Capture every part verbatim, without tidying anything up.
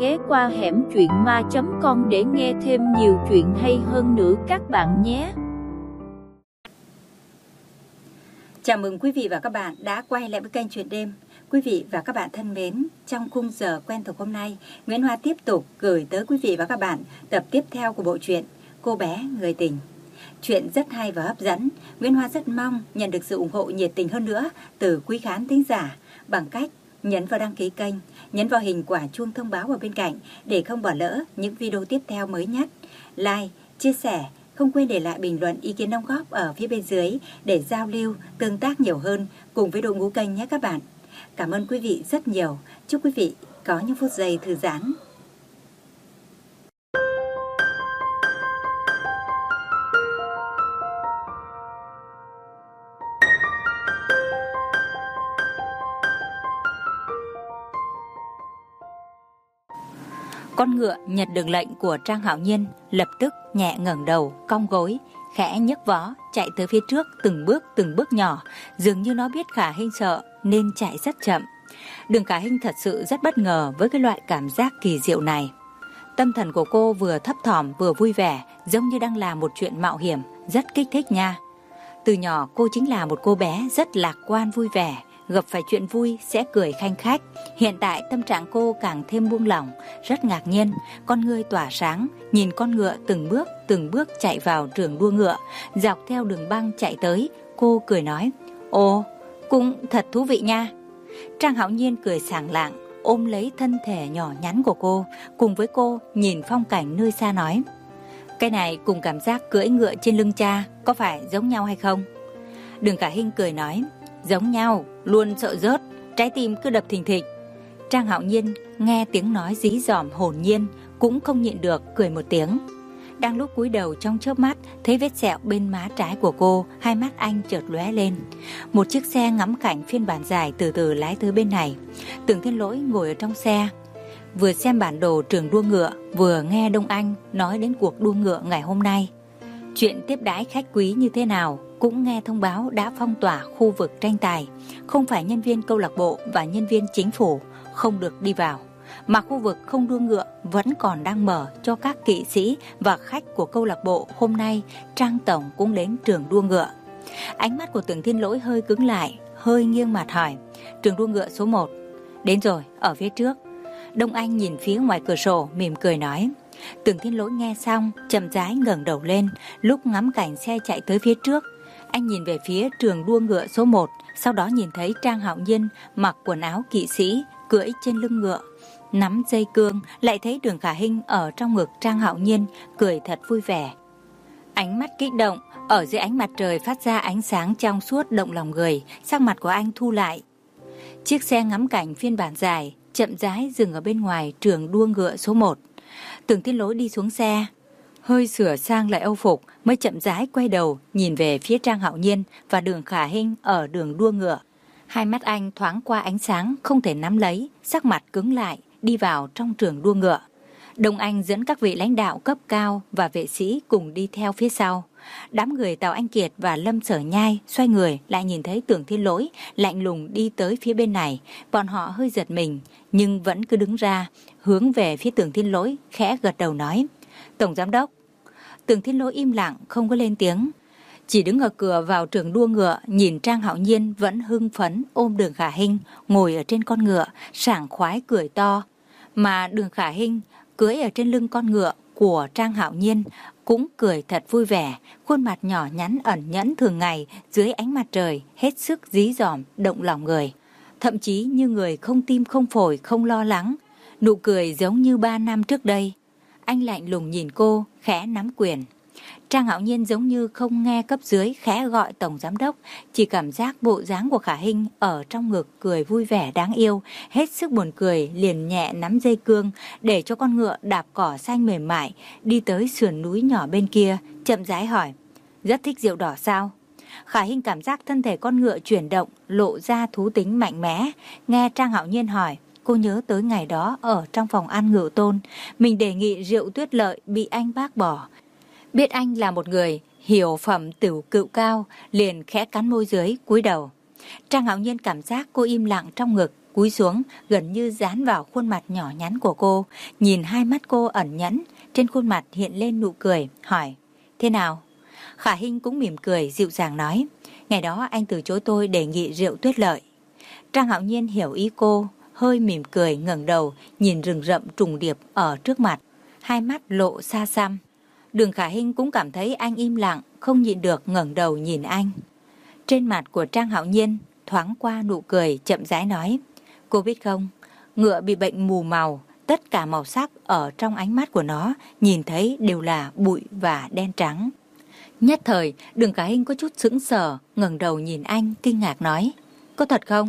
ghé qua hẻm truyện ma chấm com để nghe thêm nhiều chuyện hay hơn nữa các bạn nhé. Chào mừng quý vị và các bạn đã quay lại với kênh Chuyện Đêm. Quý vị và các bạn thân mến, trong khung giờ quen thuộc hôm nay, Nguyễn Hoa tiếp tục gửi tới quý vị và các bạn tập tiếp theo của bộ truyện Cô bé người tình. Chuyện rất hay và hấp dẫn. Nguyễn Hoa rất mong nhận được sự ủng hộ nhiệt tình hơn nữa từ quý khán thính giả bằng cách nhấn vào đăng ký kênh, nhấn vào hình quả chuông thông báo ở bên cạnh để không bỏ lỡ những video tiếp theo mới nhất. Like, chia sẻ, không quên để lại bình luận ý kiến đóng góp ở phía bên dưới để giao lưu, tương tác nhiều hơn cùng với đội ngũ kênh nhé các bạn. Cảm ơn quý vị rất nhiều. Chúc quý vị có những phút giây thư giãn. Con ngựa nhận được lệnh của Trang Hạo Nhiên, lập tức nhẹ ngẩng đầu, cong gối, khẽ nhấc vó, chạy tới phía trước từng bước từng bước nhỏ, dường như nó biết Khả Hinh sợ nên chạy rất chậm. Đường Khả Hinh thật sự rất bất ngờ với cái loại cảm giác kỳ diệu này. Tâm thần của cô vừa thấp thỏm vừa vui vẻ, giống như đang làm một chuyện mạo hiểm, rất kích thích nha. Từ nhỏ cô chính là một cô bé rất lạc quan vui vẻ, gặp phải chuyện vui sẽ cười khanh khách. Hiện tại tâm trạng cô càng thêm buông lỏng, rất ngạc nhiên, con ngươi tỏa sáng, nhìn con ngựa từng bước từng bước chạy vào trường đua ngựa, dọc theo đường băng chạy tới. Cô cười nói: "Ồ, cũng thật thú vị nha." Trang Hạo Nhiên cười sảng lạng, ôm lấy thân thể nhỏ nhắn của cô, cùng với cô nhìn phong cảnh nơi xa nói: "Cái này cùng cảm giác cưỡi ngựa trên lưng cha có phải giống nhau hay không?" Đường Khả Hinh cười nói: "Giống nhau, luôn sợ rớt, trái tim cứ đập thình thịch." Trang Hạo Nhiên nghe tiếng nói dí dỏm hồn nhiên, cũng không nhịn được cười một tiếng. Đang lúc cúi đầu trong chớp mắt thấy vết sẹo bên má trái của cô, hai mắt anh chợt lóe lên. Một chiếc xe ngắm cảnh phiên bản dài từ từ lái tới bên này. Tưởng Thiên Lỗi ngồi ở trong xe, vừa xem bản đồ trường đua ngựa, vừa nghe Đông Anh nói đến cuộc đua ngựa ngày hôm nay. Chuyện tiếp đãi khách quý như thế nào, cũng nghe thông báo đã phong tỏa khu vực tranh tài, không phải nhân viên câu lạc bộ và nhân viên chính phủ không được đi vào, mà khu vực không đua ngựa vẫn còn đang mở cho các kỵ sĩ và khách của câu lạc bộ. Hôm nay Trang tổng cũng đến trường đua ngựa. Ánh mắt của Tưởng Thiên Lỗi hơi cứng lại, hơi nghiêng mặt hỏi: "Trường đua ngựa số một đến rồi, ở phía trước." Đông Anh nhìn phía ngoài cửa sổ mỉm cười nói. Tưởng Thiên Lỗi nghe xong chậm rãi ngẩng đầu lên, lúc ngắm cảnh xe chạy tới phía trước, anh nhìn về phía trường đua ngựa số một, sau đó nhìn thấy Trang Hạo Nhiên mặc quần áo kỵ sĩ, cưỡi trên lưng ngựa, nắm dây cương, lại thấy Đường Khả Hinh ở trong ngực Trang Hạo Nhiên, cười thật vui vẻ. Ánh mắt kích động, ở dưới ánh mặt trời phát ra ánh sáng trong suốt động lòng người, sắc mặt của anh thu lại. Chiếc xe ngắm cảnh phiên bản dài chậm rãi dừng ở bên ngoài trường đua ngựa số một. Tưởng Thiên Lỗi đi xuống xe, hơi sửa sang lại âu phục, mới chậm rãi quay đầu nhìn về phía Trang Hạo Nhiên và Đường Khả Hinh ở đường đua ngựa. Hai mắt anh thoáng qua ánh sáng không thể nắm lấy, sắc mặt cứng lại, đi vào trong trường đua ngựa. Đông Anh dẫn các vị lãnh đạo cấp cao và vệ sĩ cùng đi theo phía sau. Đám người Tào Anh Kiệt và Lâm Sở Nhai xoay người lại nhìn thấy Tưởng Thiên Lỗi lạnh lùng đi tới phía bên này. Bọn họ hơi giật mình, nhưng vẫn cứ đứng ra, hướng về phía Tưởng Thiên Lỗi, khẽ gật đầu nói: "Tổng giám đốc." Tưởng Thiên Lỗi im lặng không có lên tiếng, chỉ đứng ở cửa vào trường đua ngựa, nhìn Trang Hạo Nhiên vẫn hưng phấn ôm Đường Khả Hinh ngồi ở trên con ngựa, sảng khoái cười to, mà Đường Khả Hinh cưỡi ở trên lưng con ngựa của Trang Hạo Nhiên cũng cười thật vui vẻ, khuôn mặt nhỏ nhắn ẩn nhẫn thường ngày dưới ánh mặt trời hết sức dí dỏm động lòng người, thậm chí như người không tim không phổi không lo lắng, nụ cười giống như ba năm trước đây. Anh lạnh lùng nhìn cô, khẽ nắm quyền. Trang Hạo Nhiên giống như không nghe cấp dưới khẽ gọi tổng giám đốc, chỉ cảm giác bộ dáng của Khả Hinh ở trong ngực cười vui vẻ đáng yêu, hết sức buồn cười, liền nhẹ nắm dây cương để cho con ngựa đạp cỏ xanh mềm mại, đi tới sườn núi nhỏ bên kia, chậm rãi hỏi: "Rất thích rượu đỏ sao?" Khả Hinh cảm giác thân thể con ngựa chuyển động, lộ ra thú tính mạnh mẽ. Nghe Trang Hạo Nhiên hỏi, cô nhớ tới ngày đó ở trong phòng ăn Ngự Tôn, mình đề nghị rượu Tuyết Lợi bị anh bác bỏ. Biết anh là một người hiểu phẩm tửu cựu cao, liền khẽ cắn môi dưới cúi đầu. Trang Hạo Nhiên cảm giác cô im lặng trong ngực, cúi xuống gần như dán vào khuôn mặt nhỏ nhắn của cô, nhìn hai mắt cô ẩn nhẫn, trên khuôn mặt hiện lên nụ cười, hỏi: thế nào? Khả Hinh cũng mỉm cười dịu dàng nói: ngày đó anh từ chối tôi đề nghị rượu Tuyết Lợi. Trang Hạo Nhiên hiểu ý cô, hơi mỉm cười ngẩng đầu nhìn rừng rậm trùng điệp ở trước mặt, hai mắt lộ xa xăm. Đường Khả Hinh cũng cảm thấy anh im lặng, không nhịn được ngẩng đầu nhìn anh. Trên mặt của Trang Hạo Nhiên thoáng qua nụ cười, chậm rãi nói: cô biết không, ngựa bị bệnh mù màu, tất cả màu sắc ở trong ánh mắt của nó nhìn thấy đều là bụi và đen trắng. Nhất thời, Đường Khả Hinh có chút sững sờ, ngẩng đầu nhìn anh kinh ngạc nói: có thật không?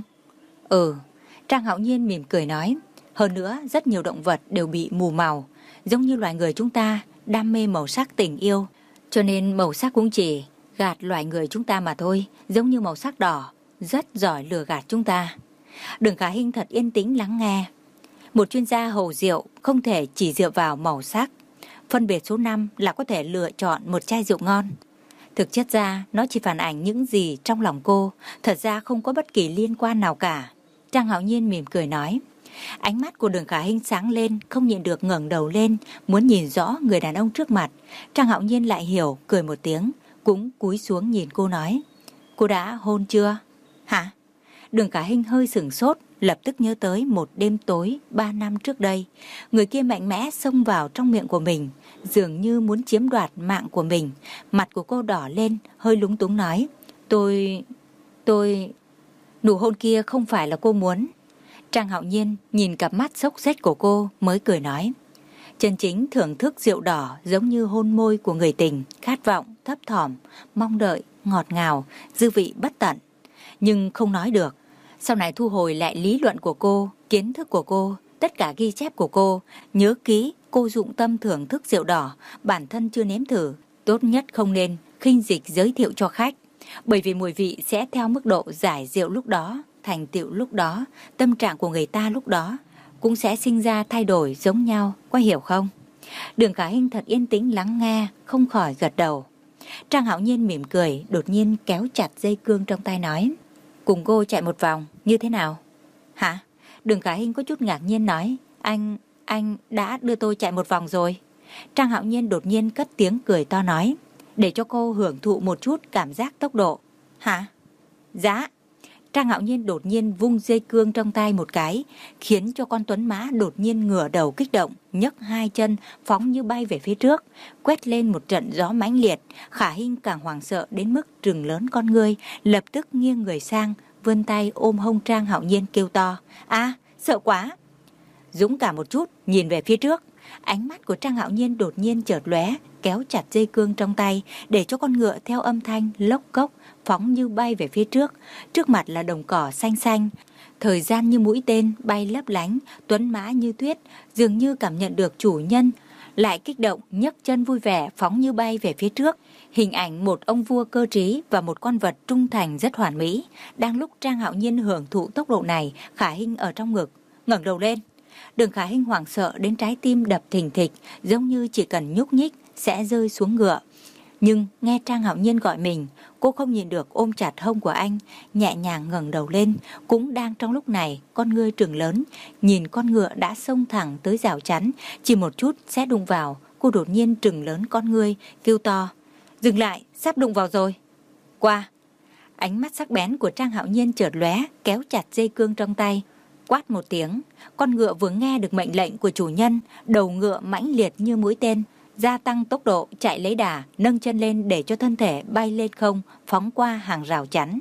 Ừ. Trang Hạo Nhiên mỉm cười nói: hơn nữa rất nhiều động vật đều bị mù màu, giống như loài người chúng ta đam mê màu sắc tình yêu, cho nên màu sắc cũng chỉ gạt loài người chúng ta mà thôi, giống như màu sắc đỏ, rất giỏi lừa gạt chúng ta. Đường Khả Hinh thật yên tĩnh lắng nghe. Một chuyên gia hầu rượu không thể chỉ dựa vào màu sắc, phân biệt số năm là có thể lựa chọn một chai rượu ngon. Thực chất ra nó chỉ phản ảnh những gì trong lòng cô, thật ra không có bất kỳ liên quan nào cả. Trang Hạo Nhiên mỉm cười nói. Ánh mắt của Đường Khả Hinh sáng lên, không nhịn được ngẩng đầu lên, muốn nhìn rõ người đàn ông trước mặt. Trang Hạo Nhiên lại hiểu, cười một tiếng, cũng cúi xuống nhìn cô nói: cô đã hôn chưa? Hả? Đường Khả Hinh hơi sửng sốt, lập tức nhớ tới một đêm tối ba năm trước đây. Người kia mạnh mẽ xông vào trong miệng của mình, dường như muốn chiếm đoạt mạng của mình. Mặt của cô đỏ lên, hơi lúng túng nói: Tôi... tôi... nụ hôn kia không phải là cô muốn. Trang Hạo Nhiên nhìn cặp mắt xốc xếch của cô mới cười nói: chân chính thưởng thức rượu đỏ giống như hôn môi của người tình, khát vọng, thấp thỏm, mong đợi, ngọt ngào, dư vị bất tận. Nhưng không nói được. Sau này thu hồi lại lý luận của cô, kiến thức của cô, tất cả ghi chép của cô, nhớ kỹ cô dụng tâm thưởng thức rượu đỏ, bản thân chưa nếm thử, tốt nhất không nên khinh dịch giới thiệu cho khách, bởi vì mùi vị sẽ theo mức độ giải rượu lúc đó, thành tựu lúc đó, tâm trạng của người ta lúc đó cũng sẽ sinh ra thay đổi giống nhau, có hiểu không? Đường Khả Hinh thật yên tĩnh lắng nghe, không khỏi gật đầu. Trang Hạo Nhiên mỉm cười, đột nhiên kéo chặt dây cương trong tay nói: cùng cô chạy một vòng, như thế nào? Hả? Đường Khả Hinh có chút ngạc nhiên nói: Anh, anh đã đưa tôi chạy một vòng rồi. Trang Hạo Nhiên đột nhiên cất tiếng cười to nói: để cho cô hưởng thụ một chút cảm giác tốc độ. Hả? Dạ. Trang Hạo Nhiên đột nhiên vung dây cương trong tay một cái, khiến cho con tuấn mã đột nhiên ngửa đầu kích động, nhấc hai chân phóng như bay về phía trước, quét lên một trận gió mãnh liệt. Khả Hinh càng hoảng sợ đến mức trừng lớn con ngươi, lập tức nghiêng người sang, vươn tay ôm hông Trang Hạo Nhiên kêu to: a, sợ quá. Dũng cảm một chút, nhìn về phía trước. Ánh mắt của Trang Hạo Nhiên đột nhiên chợt lóe, kéo chặt dây cương trong tay, để cho con ngựa theo âm thanh lốc cốc phóng như bay về phía trước. Trước mặt là đồng cỏ xanh xanh, thời gian như mũi tên bay lấp lánh, tuấn mã như tuyết, dường như cảm nhận được chủ nhân, lại kích động nhấc chân vui vẻ phóng như bay về phía trước. Hình ảnh một ông vua cơ trí và một con vật trung thành rất hoàn mỹ. Đang lúc Trang Hạo Nhiên hưởng thụ tốc độ này, Khả Hinh ở trong ngực ngẩng đầu lên. Đường Khả Hinh hoảng sợ đến trái tim đập thình thịch, giống như chỉ cần nhúc nhích sẽ rơi xuống ngựa. Nhưng nghe Trang Hạo Nhiên gọi mình, cô không nhìn được ôm chặt hông của anh, nhẹ nhàng ngẩng đầu lên. Cũng đang trong lúc này, con ngươi trừng lớn, nhìn con ngựa đã xông thẳng tới rào chắn, chỉ một chút sẽ đụng vào. Cô đột nhiên trừng lớn con ngươi, kêu to: dừng lại, sắp đụng vào rồi. Qua. Ánh mắt sắc bén của Trang Hạo Nhiên chợt lóe, kéo chặt dây cương trong tay, quát một tiếng. Con ngựa vừa nghe được mệnh lệnh của chủ nhân, đầu ngựa mãnh liệt như mũi tên, gia tăng tốc độ chạy lấy đà, nâng chân lên để cho thân thể bay lên không, phóng qua hàng rào chắn.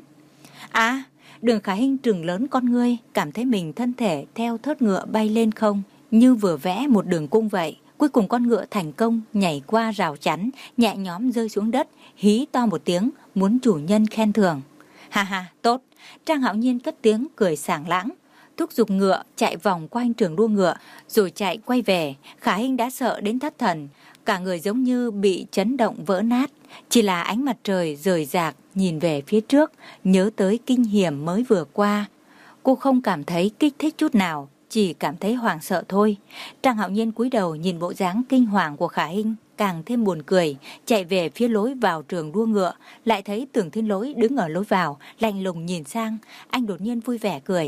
À, Đường Khả Hinh trừng lớn con ngươi, cảm thấy mình thân thể theo thớt ngựa bay lên không, như vừa vẽ một đường cung vậy. Cuối cùng con ngựa thành công nhảy qua rào chắn, nhẹ nhõm rơi xuống đất, hí to một tiếng, muốn chủ nhân khen thưởng. Ha ha, tốt. Trang Hạo Nhiên cất tiếng cười sảng lãng, thúc giục ngựa chạy vòng quanh trường đua ngựa, rồi chạy quay về. Khả Hinh đã sợ đến thất thần, cả người giống như bị chấn động vỡ nát. Chỉ là ánh mặt trời rời rạc nhìn về phía trước, nhớ tới kinh hiểm mới vừa qua. Cô không cảm thấy kích thích chút nào, chỉ cảm thấy hoảng sợ thôi. Trang Hạo Nhiên cúi đầu nhìn bộ dáng kinh hoàng của Khả Hinh, càng thêm buồn cười, chạy về phía lối vào trường đua ngựa, lại thấy Tưởng Thiên Lỗi đứng ở lối vào, lạnh lùng nhìn sang. Anh đột nhiên vui vẻ cười: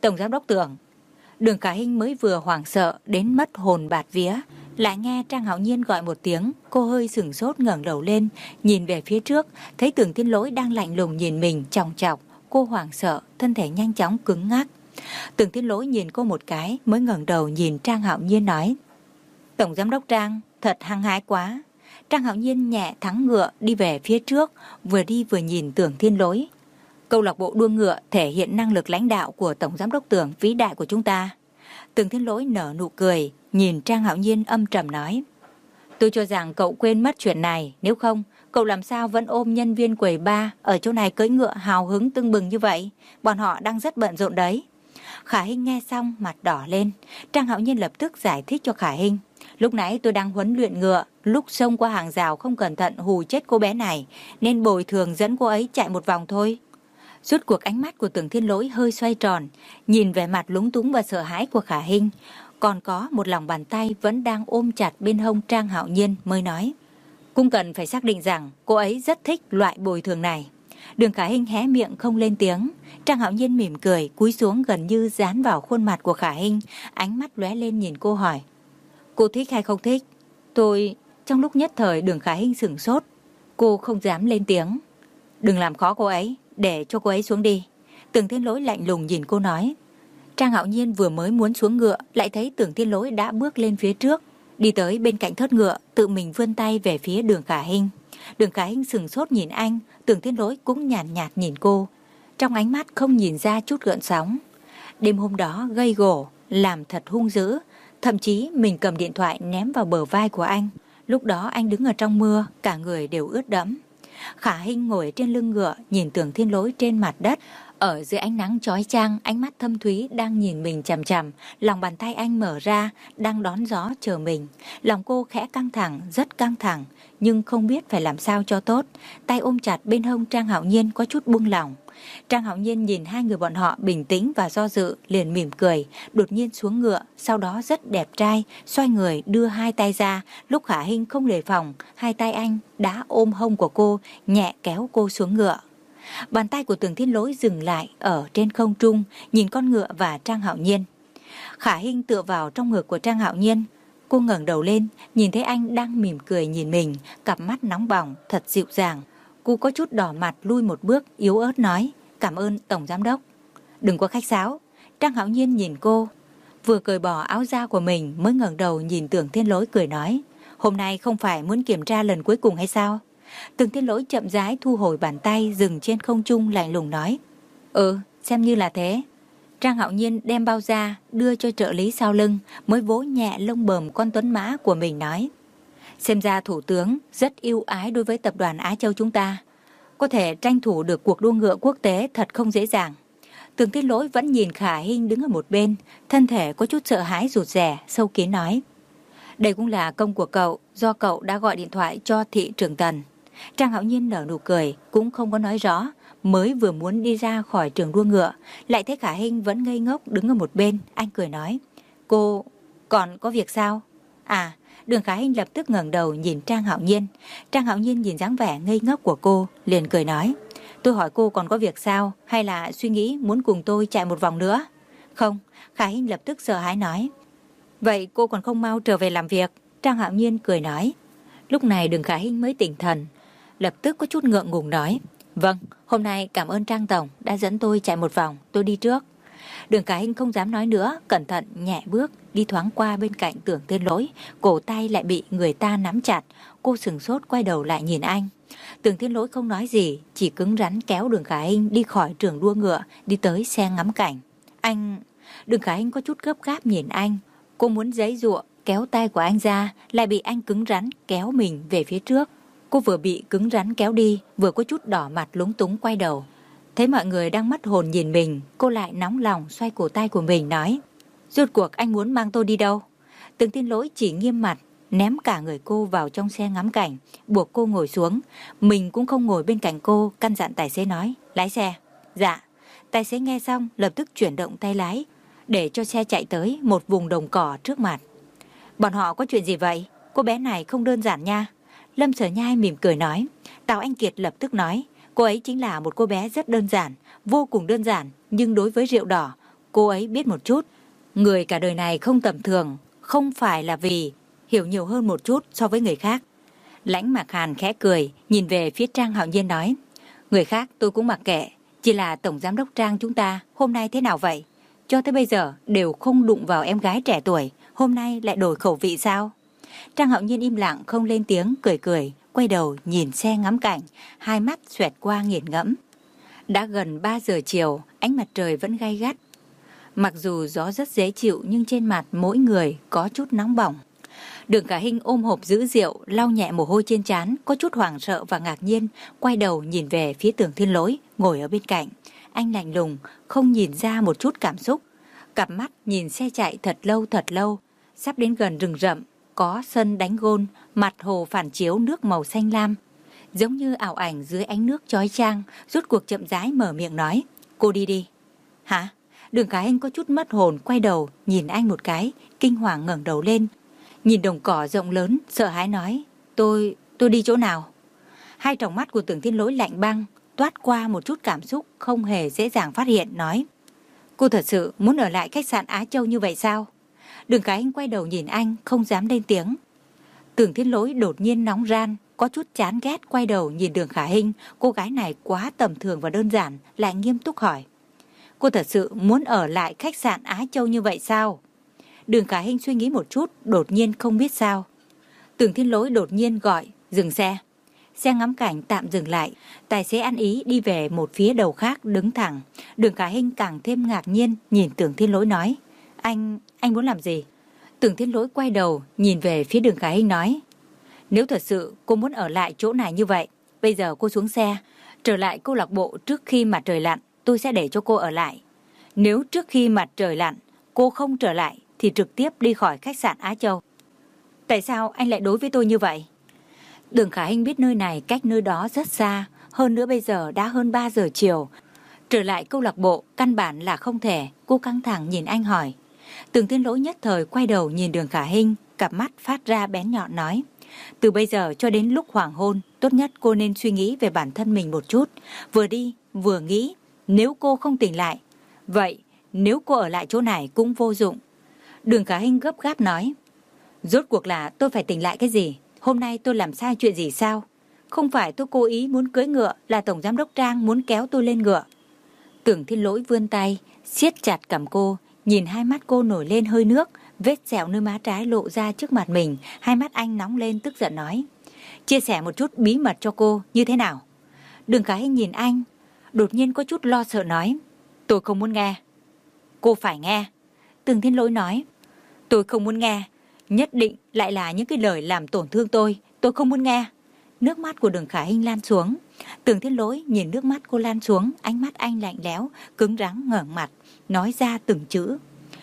Tổng giám đốc Tưởng. Đường Khả Hinh mới vừa hoảng sợ đến mất hồn bạt vía, lại nghe Trang Hạo Nhiên gọi một tiếng, cô hơi sửng sốt ngẩng đầu lên, nhìn về phía trước, thấy Tưởng Thiên Lỗi đang lạnh lùng nhìn mình chòng chọc, cô hoảng sợ, thân thể nhanh chóng cứng ngắc. Tưởng Thiên Lỗi nhìn cô một cái, mới ngẩng đầu nhìn Trang Hạo Nhiên nói: Tổng giám đốc Trang, thật hăng hái quá. Trang Hạo Nhiên nhẹ thắng ngựa đi về phía trước, vừa đi vừa nhìn Tưởng Thiên Lỗi. Câu lạc bộ đua ngựa thể hiện năng lực lãnh đạo của Tổng giám đốc Tưởng vĩ đại của chúng ta. Tưởng Thiên Lỗi nở nụ cười, nhìn Trang Hạo Nhiên âm trầm nói: Tôi cho rằng cậu quên mất chuyện này, nếu không, cậu làm sao vẫn ôm nhân viên quầy bar ở chỗ này cưỡi ngựa hào hứng tưng bừng như vậy? Bọn họ đang rất bận rộn đấy. Khả Hinh nghe xong mặt đỏ lên. Trang Hạo Nhiên lập tức giải thích cho Khả Hinh: Lúc nãy tôi đang huấn luyện ngựa, lúc xông qua hàng rào không cẩn thận hù chết cô bé này, nên bồi thường dẫn cô ấy chạy một vòng thôi. Rốt cuộc ánh mắt của Tưởng Thiên Lỗi hơi xoay tròn, nhìn về mặt lúng túng và sợ hãi của Khả Hinh, còn có một lòng bàn tay vẫn đang ôm chặt bên hông Trang Hạo Nhiên, mới nói: Cũng cần phải xác định rằng cô ấy rất thích loại bồi thường này. Đường Khả Hinh hé miệng không lên tiếng. Trang Hạo Nhiên mỉm cười, cúi xuống gần như dán vào khuôn mặt của Khả Hinh, ánh mắt lóe lên nhìn cô hỏi: Cô thích hay không thích? Tôi... Trong lúc nhất thời Đường Khả Hinh sửng sốt, cô không dám lên tiếng. Đừng làm khó cô ấy, để cho cô ấy xuống đi. Tưởng Thiên Lỗi lạnh lùng nhìn cô nói. Trang Hạo Nhiên vừa mới muốn xuống ngựa, lại thấy Tưởng Thiên Lỗi đã bước lên phía trước, đi tới bên cạnh thớt ngựa, tự mình vươn tay về phía Đường Khả Hinh. Đường Khả Hinh sừng sốt nhìn anh, Tưởng Thiên Lỗi cũng nhàn nhạt, nhạt nhìn cô, trong ánh mắt không nhìn ra chút gợn sóng. Đêm hôm đó gây gổ, làm thật hung dữ, thậm chí mình cầm điện thoại ném vào bờ vai của anh. Lúc đó anh đứng ở trong mưa, cả người đều ướt đẫm. Khả Hinh ngồi trên lưng ngựa, nhìn Tưởng Thiên Lỗi trên mặt đất. Ở dưới ánh nắng chói chang, ánh mắt thâm thúy đang nhìn mình chằm chằm, lòng bàn tay anh mở ra, đang đón gió chờ mình. Lòng cô khẽ căng thẳng, rất căng thẳng, nhưng không biết phải làm sao cho tốt. Tay ôm chặt bên hông Trang Hạo Nhiên có chút buông lỏng. Trang Hạo Nhiên nhìn hai người bọn họ bình tĩnh và do dự, liền mỉm cười, đột nhiên xuống ngựa, sau đó rất đẹp trai, xoay người đưa hai tay ra. Lúc Khả Hinh không đề phòng, hai tay anh đã ôm hông của cô, nhẹ kéo cô xuống ngựa. Bàn tay của Tưởng Thiên Lỗi dừng lại ở trên không trung, nhìn con ngựa và Trang Hạo Nhiên. Khả Hinh tựa vào trong ngực của Trang Hạo Nhiên. Cô ngẩng đầu lên, nhìn thấy anh đang mỉm cười nhìn mình, cặp mắt nóng bỏng, thật dịu dàng. Cô có chút đỏ mặt lui một bước, yếu ớt nói: Cảm ơn Tổng Giám Đốc. Đừng có khách sáo. Trang Hạo Nhiên nhìn cô, vừa cởi bỏ áo da của mình mới ngẩng đầu nhìn Tưởng Thiên Lỗi cười nói: Hôm nay không phải muốn kiểm tra lần cuối cùng hay sao? Tưởng Thiên Lỗi chậm rãi thu hồi bàn tay, dừng trên không trung lạnh lùng nói: Ừ, xem như là thế. Trang Hạo Nhiên đem bao da đưa cho trợ lý sau lưng, mới vỗ nhẹ lông bờm con tuấn mã của mình nói: Xem ra thủ tướng rất yêu ái đối với tập đoàn Á Châu chúng ta. Có thể tranh thủ được cuộc đua ngựa quốc tế thật không dễ dàng. Tưởng Thiên Lỗi vẫn nhìn Khả Hinh đứng ở một bên, thân thể có chút sợ hãi rụt rè, sâu kín nói: Đây cũng là công của cậu, do cậu đã gọi điện thoại cho thị trưởng Tần. Trang Hạo Nhiên nở nụ cười, cũng không có nói rõ, mới vừa muốn đi ra khỏi trường đua ngựa, lại thấy Khả Hinh vẫn ngây ngốc đứng ở một bên. Anh cười nói: Cô còn có việc sao? À, Đường Khả Hinh lập tức ngẩng đầu nhìn Trang Hạo Nhiên. Trang Hạo Nhiên nhìn dáng vẻ ngây ngốc của cô, liền cười nói: Tôi hỏi cô còn có việc sao, hay là suy nghĩ muốn cùng tôi chạy một vòng nữa? Không. Khả Hinh lập tức sợ hãi nói: Vậy cô còn không mau trở về làm việc? Trang Hạo Nhiên cười nói. Lúc này Đường Khả Hinh mới tỉnh thần, lập tức có chút ngượng ngùng nói: Vâng, hôm nay cảm ơn Trang Tổng đã dẫn tôi chạy một vòng, tôi đi trước. Đường Khả Hinh không dám nói nữa, cẩn thận nhẹ bước đi thoáng qua bên cạnh Tưởng Thiên Lỗi, cổ tay lại bị người ta nắm chặt. Cô sừng sốt quay đầu lại nhìn anh. Tưởng Thiên Lỗi không nói gì, chỉ cứng rắn kéo Đường Khả Hinh đi khỏi trường đua ngựa, đi tới xe ngắm cảnh. Anh... Đường Khả Hinh có chút gấp gáp nhìn anh. Cô muốn giãy giụa kéo tay của anh ra, lại bị anh cứng rắn kéo mình về phía trước. Cô vừa bị cứng rắn kéo đi, vừa có chút đỏ mặt lúng túng quay đầu. Thấy mọi người đang mất hồn nhìn mình, cô lại nóng lòng xoay cổ tay của mình nói: Rốt cuộc anh muốn mang tôi đi đâu? Tưởng Thiên Lỗi chỉ nghiêm mặt, ném cả người cô vào trong xe ngắm cảnh, buộc cô ngồi xuống. Mình cũng không ngồi bên cạnh cô, căn dặn tài xế nói: Lái xe. Dạ. Tài xế nghe xong lập tức chuyển động tay lái, để cho xe chạy tới một vùng đồng cỏ trước mặt. Bọn họ có chuyện gì vậy? Cô bé này không đơn giản nha. Lâm Sở Nhai mỉm cười nói. Tào Anh Kiệt lập tức nói: Cô ấy chính là một cô bé rất đơn giản, vô cùng đơn giản, nhưng đối với rượu đỏ, cô ấy biết một chút. Người cả đời này không tầm thường, không phải là vì hiểu nhiều hơn một chút so với người khác. Lãnh Mạc Hàn khẽ cười, nhìn về phía Trang Hạo Nhiên nói, người khác tôi cũng mặc kệ, chỉ là tổng giám đốc Trang chúng ta hôm nay thế nào vậy? Cho tới bây giờ đều không đụng vào em gái trẻ tuổi, hôm nay lại đổi khẩu vị sao? Trang Hạo Nhiên im lặng không lên tiếng, cười cười, quay đầu nhìn xe ngắm cảnh, hai mắt xoẹt qua nghiền ngẫm. Đã gần ba giờ chiều, ánh mặt trời vẫn gay gắt. Mặc dù gió rất dễ chịu nhưng trên mặt mỗi người có chút nóng bỏng. Đường Khả Hinh ôm hộp giữ rượu, lau nhẹ mồ hôi trên trán, có chút hoảng sợ và ngạc nhiên, quay đầu nhìn về phía Tưởng Thiên Lỗi ngồi ở bên cạnh. Anh lạnh lùng, không nhìn ra một chút cảm xúc. Cặp mắt nhìn xe chạy thật lâu thật lâu, sắp đến gần rừng rậm, có sân đánh gôn, mặt hồ phản chiếu nước màu xanh lam, giống như ảo ảnh dưới ánh nước chói chang. Rút cuộc chậm rãi mở miệng nói, cô đi đi. Hả? Đường Khả Hinh có chút mất hồn, quay đầu nhìn anh một cái, kinh hoàng ngẩng đầu lên, nhìn đồng cỏ rộng lớn, sợ hãi nói, tôi, tôi đi chỗ nào? Hai tròng mắt của Tưởng Thiên Lỗi lạnh băng, toát qua một chút cảm xúc không hề dễ dàng phát hiện, nói, cô thật sự muốn ở lại khách sạn Á Châu như vậy sao? Đường Khả Hinh quay đầu nhìn anh, không dám lên tiếng. Tưởng Thiên Lỗi đột nhiên nóng ran, có chút chán ghét, quay đầu nhìn Đường Khả Hinh, cô gái này quá tầm thường và đơn giản, lại nghiêm túc hỏi, cô thật sự muốn ở lại khách sạn Á Châu như vậy sao? Đường Khả Hinh suy nghĩ một chút, đột nhiên không biết sao. Tưởng Thiên Lỗi đột nhiên gọi, dừng xe. Xe ngắm cảnh tạm dừng lại, tài xế ăn ý đi về một phía đầu khác đứng thẳng. Đường Khả Hinh càng thêm ngạc nhiên nhìn Tưởng Thiên Lỗi nói, anh, anh muốn làm gì? Tưởng Thiên Lỗi quay đầu nhìn về phía Đường Khả Hinh nói, nếu thật sự cô muốn ở lại chỗ này như vậy, bây giờ cô xuống xe, trở lại câu lạc bộ trước khi mặt trời lặn, tôi sẽ để cho cô ở lại. Nếu trước khi mặt trời lặn cô không trở lại thì trực tiếp đi khỏi khách sạn Á Châu. Tại sao anh lại đối với tôi như vậy? Đường Khả Hinh biết nơi này cách nơi đó rất xa, hơn nữa bây giờ đã hơn ba giờ chiều. Trở lại câu lạc bộ căn bản là không thể, cô căng thẳng nhìn anh hỏi. Tưởng Thiên Lỗi nhất thời quay đầu nhìn Đường Khả Hinh, cặp mắt phát ra bén nhọn nói, từ bây giờ cho đến lúc hoàng hôn, tốt nhất cô nên suy nghĩ về bản thân mình một chút, vừa đi vừa nghĩ, nếu cô không tỉnh lại, vậy nếu cô ở lại chỗ này cũng vô dụng. Đường Khả Hinh gấp gáp nói, rốt cuộc là tôi phải tỉnh lại cái gì? Hôm nay tôi làm sai chuyện gì sao? Không phải tôi cố ý muốn cưỡi ngựa, là tổng giám đốc Trang muốn kéo tôi lên ngựa. Tưởng Thiên Lỗi vươn tay siết chặt cằm cô, nhìn hai mắt cô nổi lên hơi nước, vết sẹo nơi má trái lộ ra trước mặt mình. Hai mắt anh nóng lên tức giận nói, chia sẻ một chút bí mật cho cô như thế nào? Đường Khả Hinh nhìn anh, đột nhiên có chút lo sợ nói, tôi không muốn nghe. Cô phải nghe. Tưởng Thiên Lỗi nói, tôi không muốn nghe, nhất định lại là những cái lời làm tổn thương tôi, tôi không muốn nghe. Nước mắt của Đường Khả Hinh lan xuống. Tưởng Thiên Lỗi nhìn nước mắt cô lan xuống, ánh mắt anh lạnh lẽo, cứng rắn ngẩng mặt, nói ra từng chữ,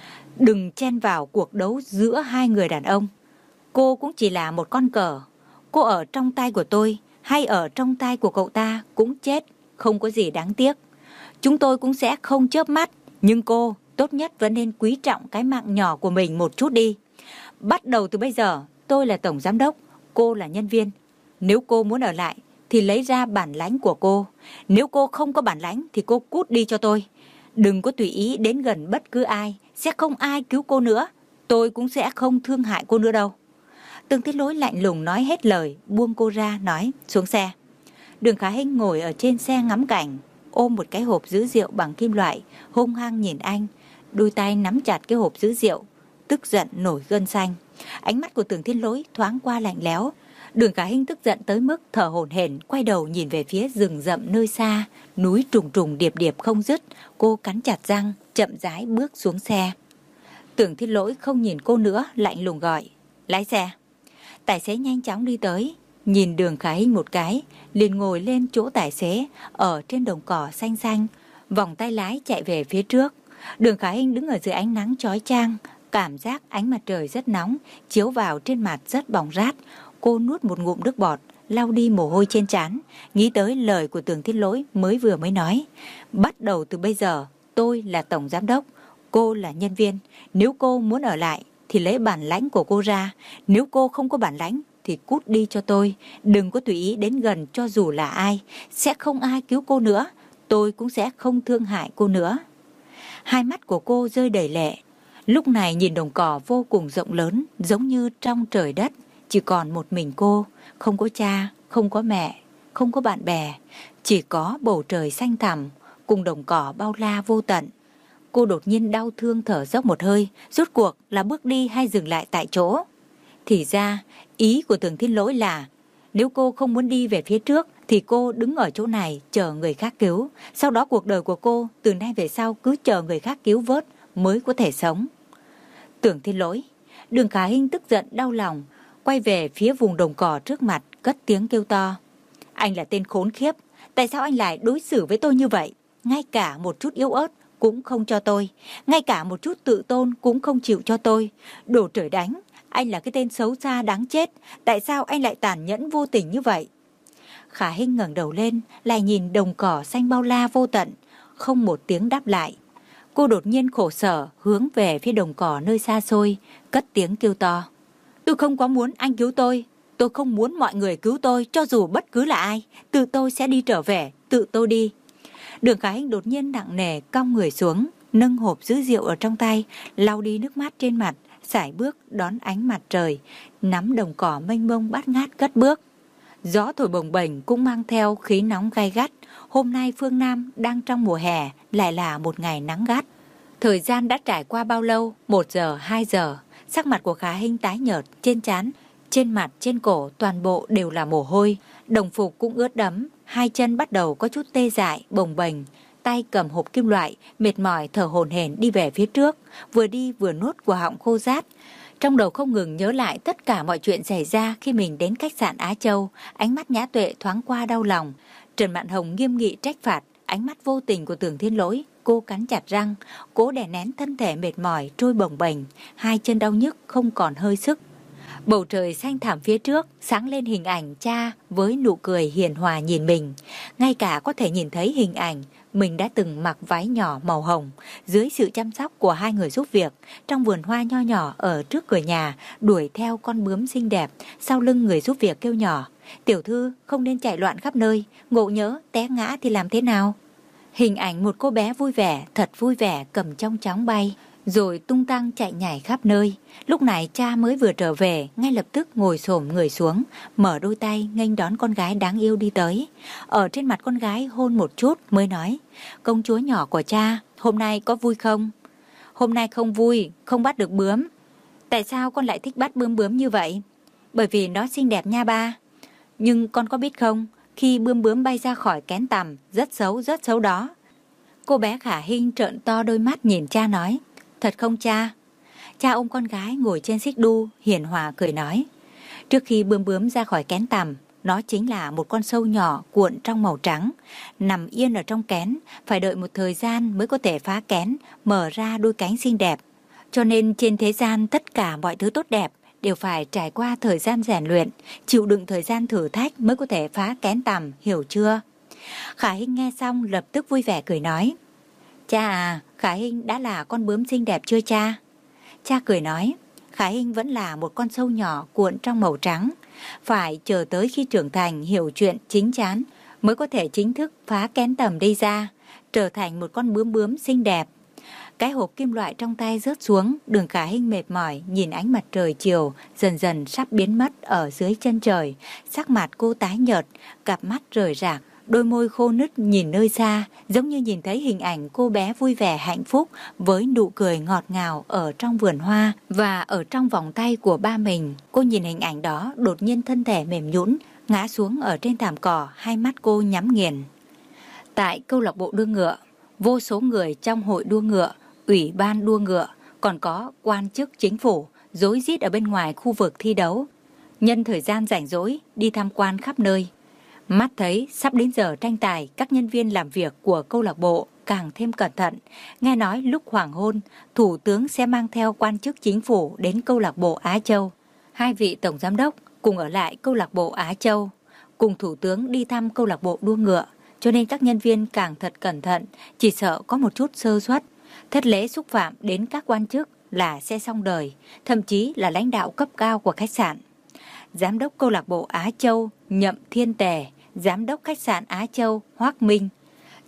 đừng chen vào cuộc đấu giữa hai người đàn ông. Cô cũng chỉ là một con cờ, cô ở trong tay của tôi hay ở trong tay của cậu ta cũng chết, không có gì đáng tiếc. Chúng tôi cũng sẽ không chớp mắt, nhưng cô tốt nhất vẫn nên quý trọng cái mạng nhỏ của mình một chút đi. Bắt đầu từ bây giờ, tôi là tổng giám đốc, cô là nhân viên. Nếu cô muốn ở lại thì lấy ra bản lãnh của cô. Nếu cô không có bản lãnh thì cô cút đi cho tôi. Đừng có tùy ý đến gần bất cứ ai, sẽ không ai cứu cô nữa. Tôi cũng sẽ không thương hại cô nữa đâu. Tưởng Thiên Lỗi lạnh lùng nói hết lời, buông cô ra nói, xuống xe. Đường Khả Hinh ngồi ở trên xe ngắm cảnh, ôm một cái hộp giữ rượu bằng kim loại, hung hăng nhìn anh, đôi tay nắm chặt cái hộp giữ rượu, tức giận nổi gân xanh. Ánh mắt của Tưởng Thiên Lỗi thoáng qua lạnh lẽo. Đường Khả Hinh tức giận tới mức thở hổn hển, quay đầu nhìn về phía rừng rậm nơi xa, núi trùng trùng điệp điệp không dứt. Cô cắn chặt răng, chậm rãi bước xuống xe. Tưởng Thiên Lỗi không nhìn cô nữa, lạnh lùng gọi, lái xe. Tài xế nhanh chóng đi tới, nhìn Đường Khả Hinh một cái, liền ngồi lên chỗ tài xế, ở trên đồng cỏ xanh xanh, vòng tay lái chạy về phía trước. Đường Khả Hinh đứng ở dưới ánh nắng chói chang, cảm giác ánh mặt trời rất nóng, chiếu vào trên mặt rất bỏng rát. Cô nuốt một ngụm nước bọt, lau đi mồ hôi trên trán, nghĩ tới lời của Tưởng Thiên Lỗi mới vừa mới nói. Bắt đầu từ bây giờ, tôi là tổng giám đốc, cô là nhân viên. Nếu cô muốn ở lại thì lấy bản lãnh của cô ra. Nếu cô không có bản lãnh thì cút đi cho tôi. Đừng có tùy ý đến gần cho dù là ai. Sẽ không ai cứu cô nữa. Tôi cũng sẽ không thương hại cô nữa. Hai mắt của cô rơi đầy lệ. Lúc này nhìn đồng cỏ vô cùng rộng lớn, giống như trong trời đất, chỉ còn một mình cô, không có cha, không có mẹ, không có bạn bè, chỉ có bầu trời xanh thẳm cùng đồng cỏ bao la vô tận. Cô đột nhiên đau thương thở dốc một hơi, rốt cuộc là bước đi hay dừng lại tại chỗ. Thì ra, ý của Tưởng Thiên Lỗi là nếu cô không muốn đi về phía trước thì cô đứng ở chỗ này chờ người khác cứu. Sau đó cuộc đời của cô từ nay về sau cứ chờ người khác cứu vớt mới có thể sống. Tưởng Thiên Lỗi, Đường Khả Hinh tức giận đau lòng, quay về phía vùng đồng cỏ trước mặt, cất tiếng kêu to. Anh là tên khốn khiếp, tại sao anh lại đối xử với tôi như vậy? Ngay cả một chút yếu ớt cũng không cho tôi, ngay cả một chút tự tôn cũng không chịu cho tôi. Đồ trời đánh, anh là cái tên xấu xa đáng chết, tại sao anh lại tàn nhẫn vô tình như vậy? Khả Hinh ngẩng đầu lên, lại nhìn đồng cỏ xanh bao la vô tận, không một tiếng đáp lại. Cô đột nhiên khổ sở hướng về phía đồng cỏ nơi xa xôi, cất tiếng kêu to. Tôi không có muốn anh cứu tôi, tôi không muốn mọi người cứu tôi, cho dù bất cứ là ai, tự tôi sẽ đi trở về, tự tôi đi. Đường Khả Hinh đột nhiên nặng nề cong người xuống, nâng hộp giữ rượu ở trong tay, lau đi nước mắt trên mặt, sải bước đón ánh mặt trời, nắm đồng cỏ mênh mông bát ngát cất bước. Gió thổi bồng bềnh cũng mang theo khí nóng gay gắt. Hôm nay phương Nam đang trong mùa hè, lại là một ngày nắng gắt. Thời gian đã trải qua bao lâu? Một giờ, hai giờ. Sắc mặt của Khả Hinh tái nhợt, trên trán, trên mặt, trên cổ toàn bộ đều là mồ hôi. Đồng phục cũng ướt đẫm, hai chân bắt đầu có chút tê dại, bồng bềnh. Tay cầm hộp kim loại, mệt mỏi thở hổn hển đi về phía trước, vừa đi vừa nuốt quả họng khô rát. Trong đầu không ngừng nhớ lại tất cả mọi chuyện xảy ra khi mình đến khách sạn Á Châu, ánh mắt Nhã Tuệ thoáng qua đau lòng. Trần Mạn Hồng nghiêm nghị trách phạt, ánh mắt vô tình của Tưởng Thiên Lỗi, cô cắn chặt răng, cố đè nén thân thể mệt mỏi trôi bồng bềnh, hai chân đau nhức không còn hơi sức. Bầu trời xanh thẳm phía trước sáng lên hình ảnh cha với nụ cười hiền hòa nhìn mình, ngay cả có thể nhìn thấy hình ảnh mình đã từng mặc váy nhỏ màu hồng dưới sự chăm sóc của hai người giúp việc trong vườn hoa nho nhỏ ở trước cửa nhà, đuổi theo con bướm xinh đẹp, sau lưng người giúp việc kêu nhỏ, tiểu thư không nên chạy loạn khắp nơi, ngộ nhỡ té ngã thì làm thế nào? Hình ảnh một cô bé vui vẻ, thật vui vẻ cầm trong chóng bay, rồi tung tăng chạy nhảy khắp nơi. Lúc này cha mới vừa trở về, ngay lập tức ngồi xổm người xuống, mở đôi tay nghênh đón con gái đáng yêu đi tới. Ở trên mặt con gái hôn một chút mới nói, công chúa nhỏ của cha, hôm nay có vui không? Hôm nay không vui, không bắt được bướm. Tại sao con lại thích bắt bướm bướm như vậy? Bởi vì nó xinh đẹp nha ba. Nhưng con có biết không, khi bướm bướm bay ra khỏi kén tằm, rất xấu, rất xấu đó. Cô bé Khả Hinh trợn to đôi mắt nhìn cha nói, thật không cha? Cha ôm con gái ngồi trên xích đu, hiền hòa cười nói, trước khi bướm bướm ra khỏi kén tằm, nó chính là một con sâu nhỏ cuộn trong màu trắng, nằm yên ở trong kén, phải đợi một thời gian mới có thể phá kén, mở ra đôi cánh xinh đẹp. Cho nên trên thế gian tất cả mọi thứ tốt đẹp đều phải trải qua thời gian rèn luyện, chịu đựng thời gian thử thách mới có thể phá kén tằm, hiểu chưa? Khả Hinh nghe xong lập tức vui vẻ cười nói, cha à, Khả Hinh đã là con bướm xinh đẹp chưa cha? Cha cười nói, Khả Hinh vẫn là một con sâu nhỏ cuộn trong màu trắng, phải chờ tới khi trưởng thành hiểu chuyện chính chắn mới có thể chính thức phá kén tằm đi ra, trở thành một con bướm bướm xinh đẹp. Cái hộp kim loại trong tay rớt xuống, Đường Khả Hinh mệt mỏi nhìn ánh mặt trời chiều dần dần sắp biến mất ở dưới chân trời, sắc mặt cô tái nhợt, cặp mắt rời rạc, đôi môi khô nứt nhìn nơi xa, giống như nhìn thấy hình ảnh cô bé vui vẻ hạnh phúc với nụ cười ngọt ngào ở trong vườn hoa và ở trong vòng tay của ba mình. Cô nhìn hình ảnh đó, đột nhiên thân thể mềm nhũn ngã xuống ở trên thảm cỏ, hai mắt cô nhắm nghiền. Tại câu lạc bộ đua ngựa, vô số người trong hội đua ngựa, ủy ban đua ngựa, còn có quan chức chính phủ rối rít ở bên ngoài khu vực thi đấu, nhân thời gian rảnh rỗi đi tham quan khắp nơi. Mắt thấy sắp đến giờ tranh tài, các nhân viên làm việc của câu lạc bộ càng thêm cẩn thận. Nghe nói lúc hoàng hôn, thủ tướng sẽ mang theo quan chức chính phủ đến câu lạc bộ Á Châu. Hai vị tổng giám đốc cùng ở lại câu lạc bộ Á Châu, cùng thủ tướng đi thăm câu lạc bộ đua ngựa, cho nên các nhân viên càng thật cẩn thận, chỉ sợ có một chút sơ suất, thất lễ xúc phạm đến các quan chức là sẽ xong đời, thậm chí là lãnh đạo cấp cao của khách sạn. Giám đốc câu lạc bộ Á Châu Nhậm Thiên Tề, giám đốc khách sạn Á Châu Hoác Minh,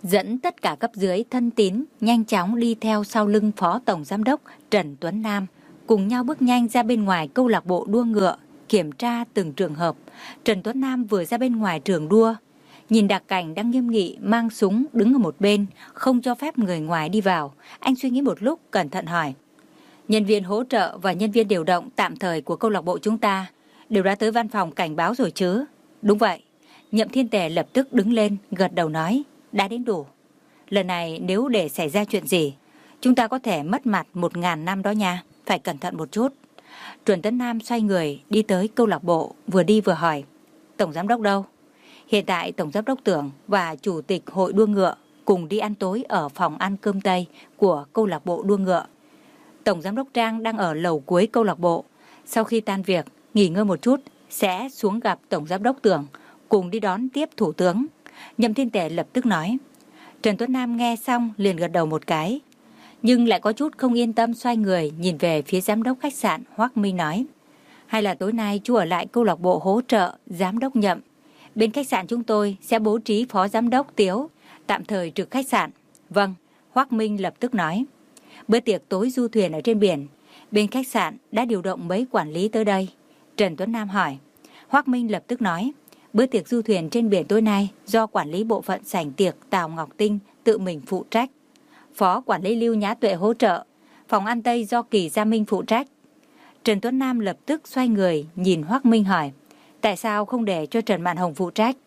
dẫn tất cả cấp dưới thân tín nhanh chóng đi theo sau lưng Phó Tổng Giám đốc Trần Tuấn Nam, cùng nhau bước nhanh ra bên ngoài câu lạc bộ đua ngựa, kiểm tra từng trường hợp. Trần Tuấn Nam vừa ra bên ngoài trường đua, nhìn Đạc Cảnh đang nghiêm nghị mang súng đứng ở một bên, không cho phép người ngoài đi vào. Anh suy nghĩ một lúc, cẩn thận hỏi: nhân viên hỗ trợ và nhân viên điều động tạm thời của câu lạc bộ chúng ta đều đã tới văn phòng cảnh báo rồi chứ? Đúng vậy. Nhậm Thiên Tề lập tức đứng lên, gật đầu nói: đã đến đủ. Lần này nếu để xảy ra chuyện gì, chúng ta có thể mất mặt một ngàn năm đó nha, phải cẩn thận một chút. Trần Tuấn Nam xoay người đi tới câu lạc bộ, vừa đi vừa hỏi: Tổng Giám đốc đâu? Hiện tại Tổng Giám đốc Tưởng và Chủ tịch Hội đua ngựa cùng đi ăn tối ở phòng ăn cơm Tây của câu lạc bộ đua ngựa. Tổng Giám đốc Trang đang ở lầu cuối câu lạc bộ. Sau khi tan việc, nghỉ ngơi một chút, sẽ xuống gặp Tổng Giám đốc Tưởng, cùng đi đón tiếp Thủ tướng. Nhậm Thiên Tề lập tức nói. Trần Tuấn Nam nghe xong liền gật đầu một cái, nhưng lại có chút không yên tâm, xoay người nhìn về phía Giám đốc khách sạn Hoắc Minh nói: hay là tối nay chú ở lại câu lạc bộ hỗ trợ Giám đốc Nhậm. Bên khách sạn chúng tôi sẽ bố trí Phó Giám đốc Tiếu tạm thời trực khách sạn. Vâng, Hoắc Minh lập tức nói. Bữa tiệc tối du thuyền ở trên biển, bên khách sạn đã điều động mấy quản lý tới đây. Trần Tuấn Nam hỏi. Hoắc Minh lập tức nói. Bữa tiệc du thuyền trên biển tối nay do quản lý bộ phận sảnh tiệc Tào Ngọc Tinh tự mình phụ trách. Phó quản lý Lưu Nhã Tuệ hỗ trợ. Phòng ăn Tây do Kỳ Gia Minh phụ trách. Trần Tuấn Nam lập tức xoay người nhìn Hoắc Minh hỏi: tại sao không để cho Trần Mạn Hồng phụ trách?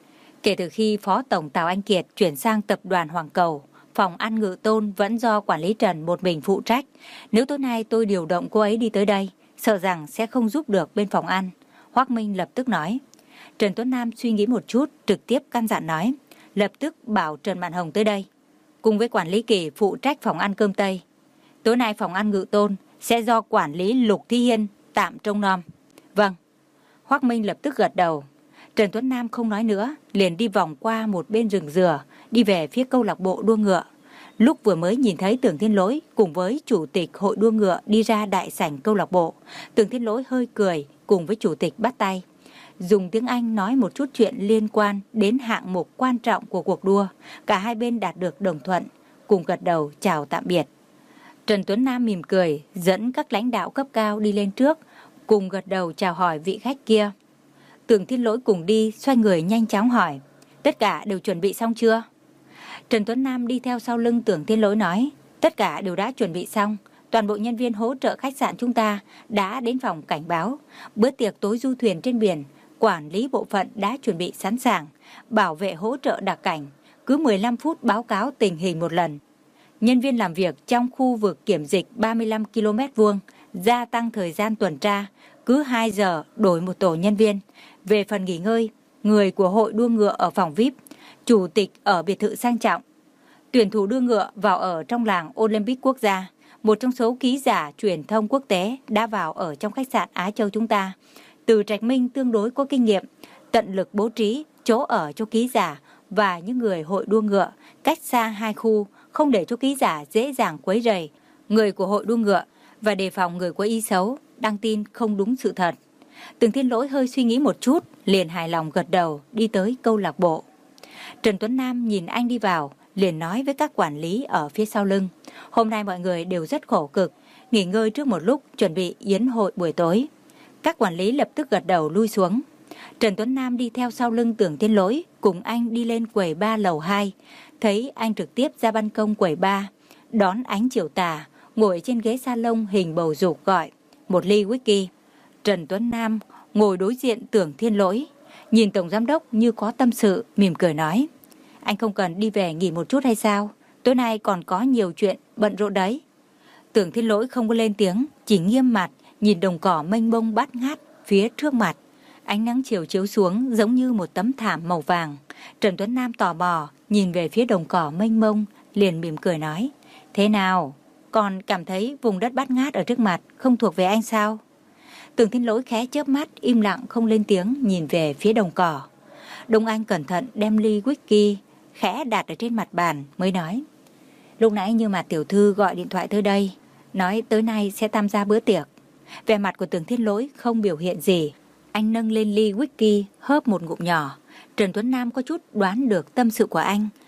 Kể từ khi Phó Tổng Tào Anh Kiệt chuyển sang tập đoàn Hoàng Cầu, phòng ăn Ngự Tôn vẫn do quản lý Trần một mình phụ trách. Nếu tối nay tôi điều động cô ấy đi tới đây, sợ rằng sẽ không giúp được bên phòng ăn. Hoắc Minh lập tức nói. Trần Tuấn Nam suy nghĩ một chút, trực tiếp căn dặn nói: lập tức bảo Trần Mạn Hồng tới đây, cùng với quản lý Kỳ phụ trách phòng ăn cơm Tây. Tối nay phòng ăn Ngự Tôn sẽ do quản lý Lục Thi Hiên tạm trông nom. Vâng. Hoắc Minh lập tức gật đầu. Trần Tuấn Nam không nói nữa, liền đi vòng qua một bên rừng dừa, đi về phía câu lạc bộ đua ngựa. Lúc vừa mới nhìn thấy Tưởng Thiên Lỗi cùng với Chủ tịch Hội đua ngựa đi ra đại sảnh câu lạc bộ, Tưởng Thiên Lỗi hơi cười, cùng với Chủ tịch bắt tay, dùng tiếng Anh nói một chút chuyện liên quan đến hạng mục quan trọng của cuộc đua. Cả hai bên đạt được đồng thuận, cùng gật đầu chào tạm biệt. Trần Tuấn Nam mỉm cười, dẫn các lãnh đạo cấp cao đi lên trước, cùng gật đầu chào hỏi vị khách kia. Tưởng Thiên Lỗi cùng đi, xoay người nhanh chóng hỏi: tất cả đều chuẩn bị xong chưa? Trần Tuấn Nam đi theo sau lưng Tưởng Thiên Lỗi nói: tất cả đều đã chuẩn bị xong. Toàn bộ nhân viên hỗ trợ khách sạn chúng ta đã đến phòng cảnh báo. Bữa tiệc tối du thuyền trên biển, quản lý bộ phận đã chuẩn bị sẵn sàng. Bảo vệ hỗ trợ đặc cảnh, cứ mười lăm phút báo cáo tình hình một lần. Nhân viên làm việc trong khu vực kiểm dịch ba mươi lăm ki lô mét vuông, gia tăng thời gian tuần tra, cứ hai giờ đổi một tổ nhân viên. Về phần nghỉ ngơi, người của hội đua ngựa ở phòng vi ai pi, chủ tịch ở biệt thự sang trọng. Tuyển thủ đua ngựa vào ở trong làng Olympic quốc gia. Một trong số ký giả truyền thông quốc tế đã vào ở trong khách sạn Á Châu chúng ta. Từ Trạch Minh tương đối có kinh nghiệm, tận lực bố trí chỗ ở cho ký giả và những người hội đua ngựa cách xa hai khu, không để cho ký giả dễ dàng quấy rầy người của hội đua ngựa và đề phòng người có ý xấu đăng tin không đúng sự thật. Tưởng Thiên Lỗi hơi suy nghĩ một chút, liền hài lòng gật đầu đi tới câu lạc bộ. Trần Tuấn Nam nhìn anh đi vào, liền nói với các quản lý ở phía sau lưng: hôm nay mọi người đều rất khổ cực, nghỉ ngơi trước một lúc chuẩn bị yến hội buổi tối. Các quản lý lập tức gật đầu lui xuống. Trần Tuấn Nam đi theo sau lưng Tưởng Thiên Lỗi, cùng anh đi lên quầy ba lầu hai. Thấy anh trực tiếp ra ban công quầy ba, đón ánh chiều tà, ngồi trên ghế salon hình bầu dục gọi một ly whisky. Trần Tuấn Nam ngồi đối diện Tưởng Thiên Lỗi, nhìn Tổng Giám đốc như có tâm sự, mỉm cười nói: anh không cần đi về nghỉ một chút hay sao? Tối nay còn có nhiều chuyện bận rộn đấy. Tưởng Thiên Lỗi không có lên tiếng, chỉ nghiêm mặt nhìn đồng cỏ mênh mông bát ngát phía trước mặt. Ánh nắng chiều chiếu xuống giống như một tấm thảm màu vàng. Trần Tuấn Nam tò mò nhìn về phía đồng cỏ mênh mông, liền mỉm cười nói: thế nào? Còn cảm thấy vùng đất bát ngát ở trước mặt không thuộc về anh sao? Tưởng Thiên Lỗi khẽ chớp mắt, im lặng không lên tiếng, nhìn về phía đồng cỏ. Đông Anh cẩn thận đem ly whisky khẽ đặt ở trên mặt bàn mới nói: lúc nãy Như Mạt tiểu thư gọi điện thoại tới đây, nói tối nay sẽ tham gia bữa tiệc. Vẻ mặt của Tưởng Thiên Lỗi không biểu hiện gì. Anh nâng lên ly whisky hớp một ngụm nhỏ. Trần Tuấn Nam có chút đoán được tâm sự của anh,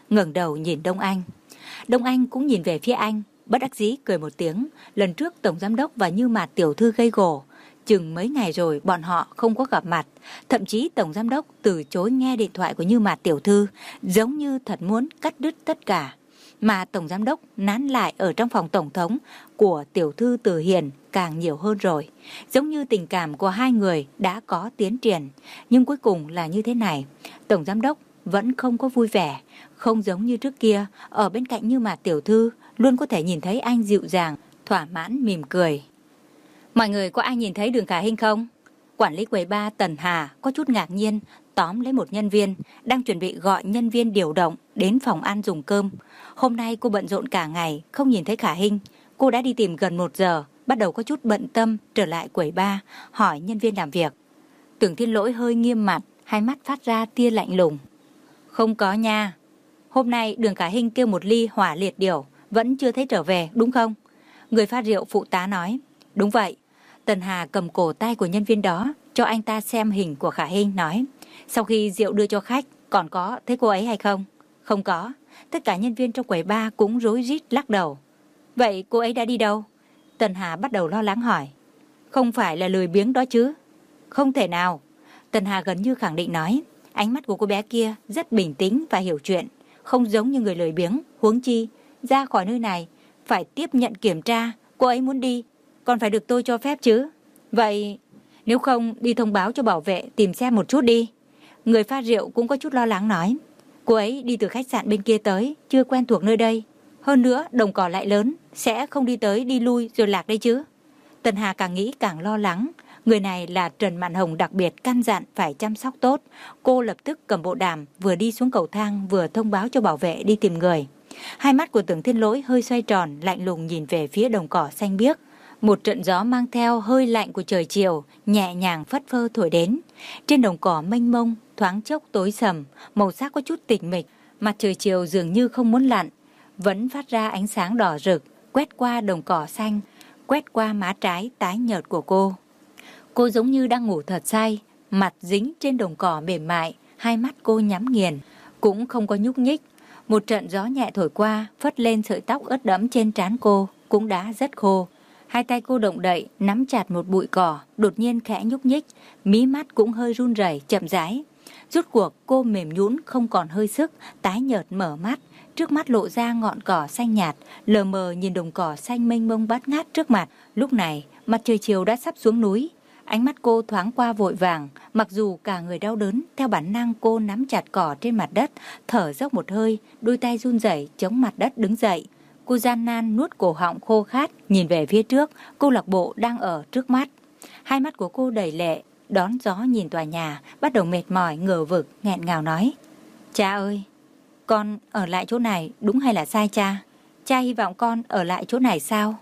ngẩng đầu nhìn Đông Anh. Đông Anh cũng nhìn về phía anh, bất đắc dĩ cười một tiếng. Lần trước tổng giám đốc và Như Mạt tiểu thư gây gổ, chừng mấy ngày rồi bọn họ không có gặp mặt. Thậm chí tổng giám đốc từ chối nghe điện thoại của Như Mạt tiểu thư, giống như thật muốn cắt đứt tất cả. Mà tổng giám đốc nán lại ở trong phòng tổng thống của tiểu thư Từ Hiền càng nhiều hơn rồi. Giống như tình cảm của hai người đã có tiến triển. Nhưng cuối cùng là như thế này, tổng giám đốc vẫn không có vui vẻ. Không giống như trước kia, ở bên cạnh Như Mạt tiểu thư luôn có thể nhìn thấy anh dịu dàng, thỏa mãn mỉm cười. Mọi người có ai nhìn thấy Đường Khả Hinh không? Quản lý quầy bar Tần Hà có chút ngạc nhiên, tóm lấy một nhân viên, đang chuẩn bị gọi nhân viên điều động đến phòng ăn dùng cơm. Hôm nay cô bận rộn cả ngày, không nhìn thấy Khả Hinh. Cô đã đi tìm gần một giờ, bắt đầu có chút bận tâm, trở lại quầy bar, hỏi nhân viên làm việc. Tưởng Thiên Lỗi hơi nghiêm mặt, hai mắt phát ra tia lạnh lùng. Không có nha. Hôm nay Đường Khả Hinh kêu một ly hỏa liệt điểu, vẫn chưa thấy trở về, đúng không? Người pha rượu phụ tá nói. Đúng vậy. Tần Hà cầm cổ tay của nhân viên đó, cho anh ta xem hình của Khả Hinh, nói. Sau khi rượu đưa cho khách, còn có thấy cô ấy hay không? Không có. Tất cả nhân viên trong quầy bar cũng rối rít lắc đầu. Vậy cô ấy đã đi đâu? Tần Hà bắt đầu lo lắng hỏi. Không phải là lười biếng đó chứ? Không thể nào. Tần Hà gần như khẳng định nói. Ánh mắt của cô bé kia rất bình tĩnh và hiểu chuyện, không giống như người lười biếng. Huống chi, ra khỏi nơi này phải tiếp nhận kiểm tra. Cô ấy muốn đi, còn phải được tôi cho phép chứ. Vậy nếu không đi thông báo cho bảo vệ tìm xem một chút đi. Người pha rượu cũng có chút lo lắng nói. Cô ấy đi từ khách sạn bên kia tới, chưa quen thuộc nơi đây. Hơn nữa đồng cỏ lại lớn, sẽ không đi tới đi lui rồi lạc đây chứ. Tần Hà càng nghĩ càng lo lắng. Người này là Trần Mạn Hồng đặc biệt căn dặn phải chăm sóc tốt. Cô lập tức cầm bộ đàm, vừa đi xuống cầu thang vừa thông báo cho bảo vệ đi tìm người. Hai mắt của Tưởng Thiên Lỗi hơi xoay tròn, lạnh lùng nhìn về phía đồng cỏ xanh biếc. Một trận gió mang theo hơi lạnh của trời chiều nhẹ nhàng phất phơ thổi đến. Trên đồng cỏ mênh mông, thoáng chốc tối sầm, màu sắc có chút tịch mịch. Mặt trời chiều dường như không muốn lặn, vẫn phát ra ánh sáng đỏ rực, quét qua đồng cỏ xanh, quét qua má trái tái nhợt của cô. Cô giống như đang ngủ thật say, mặt dính trên đồng cỏ mềm mại, hai mắt cô nhắm nghiền, cũng không có nhúc nhích. Một trận gió nhẹ thổi qua, phất lên sợi tóc ướt đẫm trên trán cô, cũng đã rất khô. Hai tay cô động đậy, nắm chặt một bụi cỏ, đột nhiên khẽ nhúc nhích, mí mắt cũng hơi run rẩy, chậm rãi. Rút cuộc cô mềm nhũn không còn hơi sức, tái nhợt mở mắt, trước mắt lộ ra ngọn cỏ xanh nhạt, lờ mờ nhìn đồng cỏ xanh mênh mông bát ngát trước mặt. Lúc này, mặt trời chiều đã sắp xuống núi. Ánh mắt cô thoáng qua vội vàng, mặc dù cả người đau đớn, theo bản năng cô nắm chặt cỏ trên mặt đất, thở dốc một hơi, đôi tay run rẩy chống mặt đất đứng dậy. Cô gian nan nuốt cổ họng khô khát, nhìn về phía trước, câu lạc bộ đang ở trước mắt. Hai mắt của cô đầy lệ, đón gió nhìn tòa nhà, bắt đầu mệt mỏi, ngờ vực, nghẹn ngào nói. Cha ơi, con ở lại chỗ này đúng hay là sai cha? Cha hy vọng con ở lại chỗ này sao?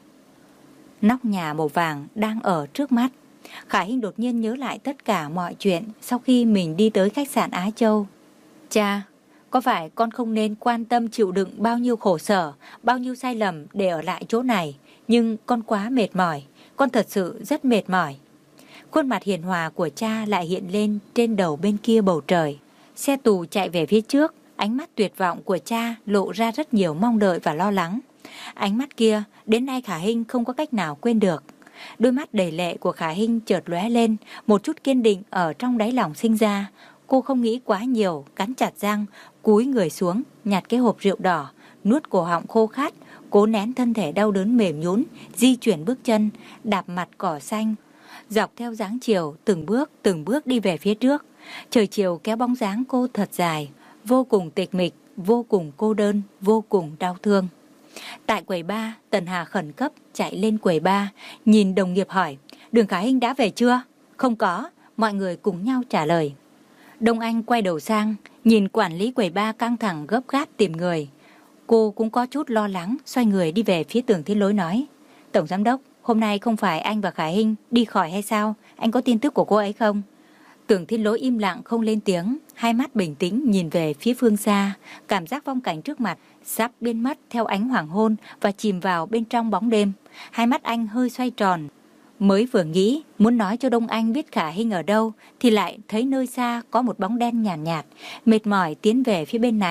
Nóc nhà màu vàng đang ở trước mắt. Khả Hinh đột nhiên nhớ lại tất cả mọi chuyện sau khi mình đi tới khách sạn Á Châu. Cha, có phải con không nên quan tâm chịu đựng bao nhiêu khổ sở, bao nhiêu sai lầm để ở lại chỗ này, nhưng con quá mệt mỏi, con thật sự rất mệt mỏi. Khuôn mặt hiền hòa của cha lại hiện lên trên đầu bên kia bầu trời. Xe tù chạy về phía trước, ánh mắt tuyệt vọng của cha lộ ra rất nhiều mong đợi và lo lắng. Ánh mắt kia đến nay Khả Hinh không có cách nào quên được. Đôi mắt đầy lệ của Khả Hinh chợt lóe lên, một chút kiên định ở trong đáy lòng sinh ra. Cô không nghĩ quá nhiều, cắn chặt răng, cúi người xuống, nhặt cái hộp rượu đỏ, nuốt cổ họng khô khát, cố nén thân thể đau đớn mềm nhũn, di chuyển bước chân, đạp mặt cỏ xanh, dọc theo dáng chiều, từng bước từng bước đi về phía trước. Trời chiều kéo bóng dáng cô thật dài, vô cùng tịch mịch, vô cùng cô đơn, vô cùng đau thương. Tại quầy bar, Tần Hà khẩn cấp chạy lên quầy bar, nhìn đồng nghiệp hỏi, Đường Khả Hinh đã về chưa? Không có, mọi người cùng nhau trả lời. Đông Anh quay đầu sang, nhìn quản lý quầy bar căng thẳng gấp gáp tìm người. Cô cũng có chút lo lắng, xoay người đi về phía Tưởng Thiên Lỗi nói, Tổng Giám đốc, hôm nay không phải anh và Khả Hinh đi khỏi hay sao? Anh có tin tức của cô ấy không? Tưởng Thiên Lỗi im lặng không lên tiếng, hai mắt bình tĩnh nhìn về phía phương xa, cảm giác phong cảnh trước mặt sắp biến mất theo ánh hoàng hôn và chìm vào bên trong bóng đêm. Hai mắt anh hơi xoay tròn. Mới vừa nghĩ muốn nói cho Đông Anh biết Khả Hinh ở đâu thì lại thấy nơi xa có một bóng đen nhàn nhạt, nhạt, mệt mỏi tiến về phía bên này.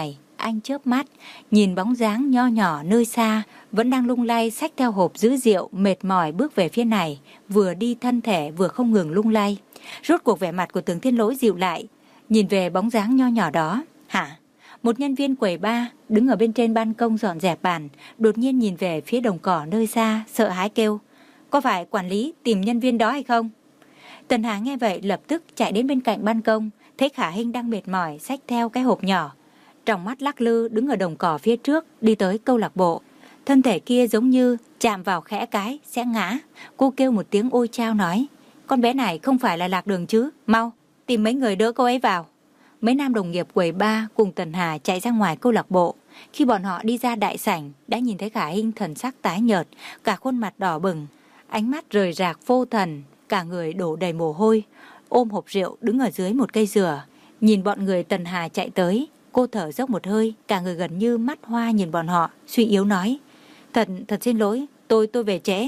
anh chớp mắt, nhìn bóng dáng nho nhỏ nơi xa, vẫn đang lung lay xách theo hộp giữ rượu, mệt mỏi bước về phía này, vừa đi thân thể vừa không ngừng lung lay. Rốt cuộc vẻ mặt của Tưởng Thiên Lỗi dịu lại, nhìn về bóng dáng nho nhỏ đó. Hả? Một nhân viên quầy bar đứng ở bên trên ban công dọn dẹp bàn, đột nhiên nhìn về phía đồng cỏ nơi xa, sợ hãi kêu: có phải quản lý tìm nhân viên đó hay không? Tần Hà nghe vậy lập tức chạy đến bên cạnh ban công, thấy Khả Hinh đang mệt mỏi xách theo cái hộp nhỏ, trong mắt lắc lư đứng ở đồng cỏ phía trước, đi tới câu lạc bộ. Thân thể kia giống như chạm vào khẽ cái sẽ ngã. Cô kêu một tiếng ôi chao nói: con bé này không phải là lạc đường chứ, mau tìm mấy người đỡ cô ấy vào. Mấy nam đồng nghiệp quầy bar cùng Tần Hà chạy ra ngoài câu lạc bộ. Khi bọn họ đi ra đại sảnh, đã nhìn thấy Khả Hinh thần sắc tái nhợt, cả khuôn mặt đỏ bừng, ánh mắt rời rạc vô thần, cả người đổ đầy mồ hôi, ôm hộp rượu đứng ở dưới một cây dừa. Nhìn bọn người Tần Hà chạy tới, cô thở dốc một hơi, cả người gần như mắt hoa nhìn bọn họ, suy yếu nói: Thật, thật xin lỗi, tôi tôi về trễ.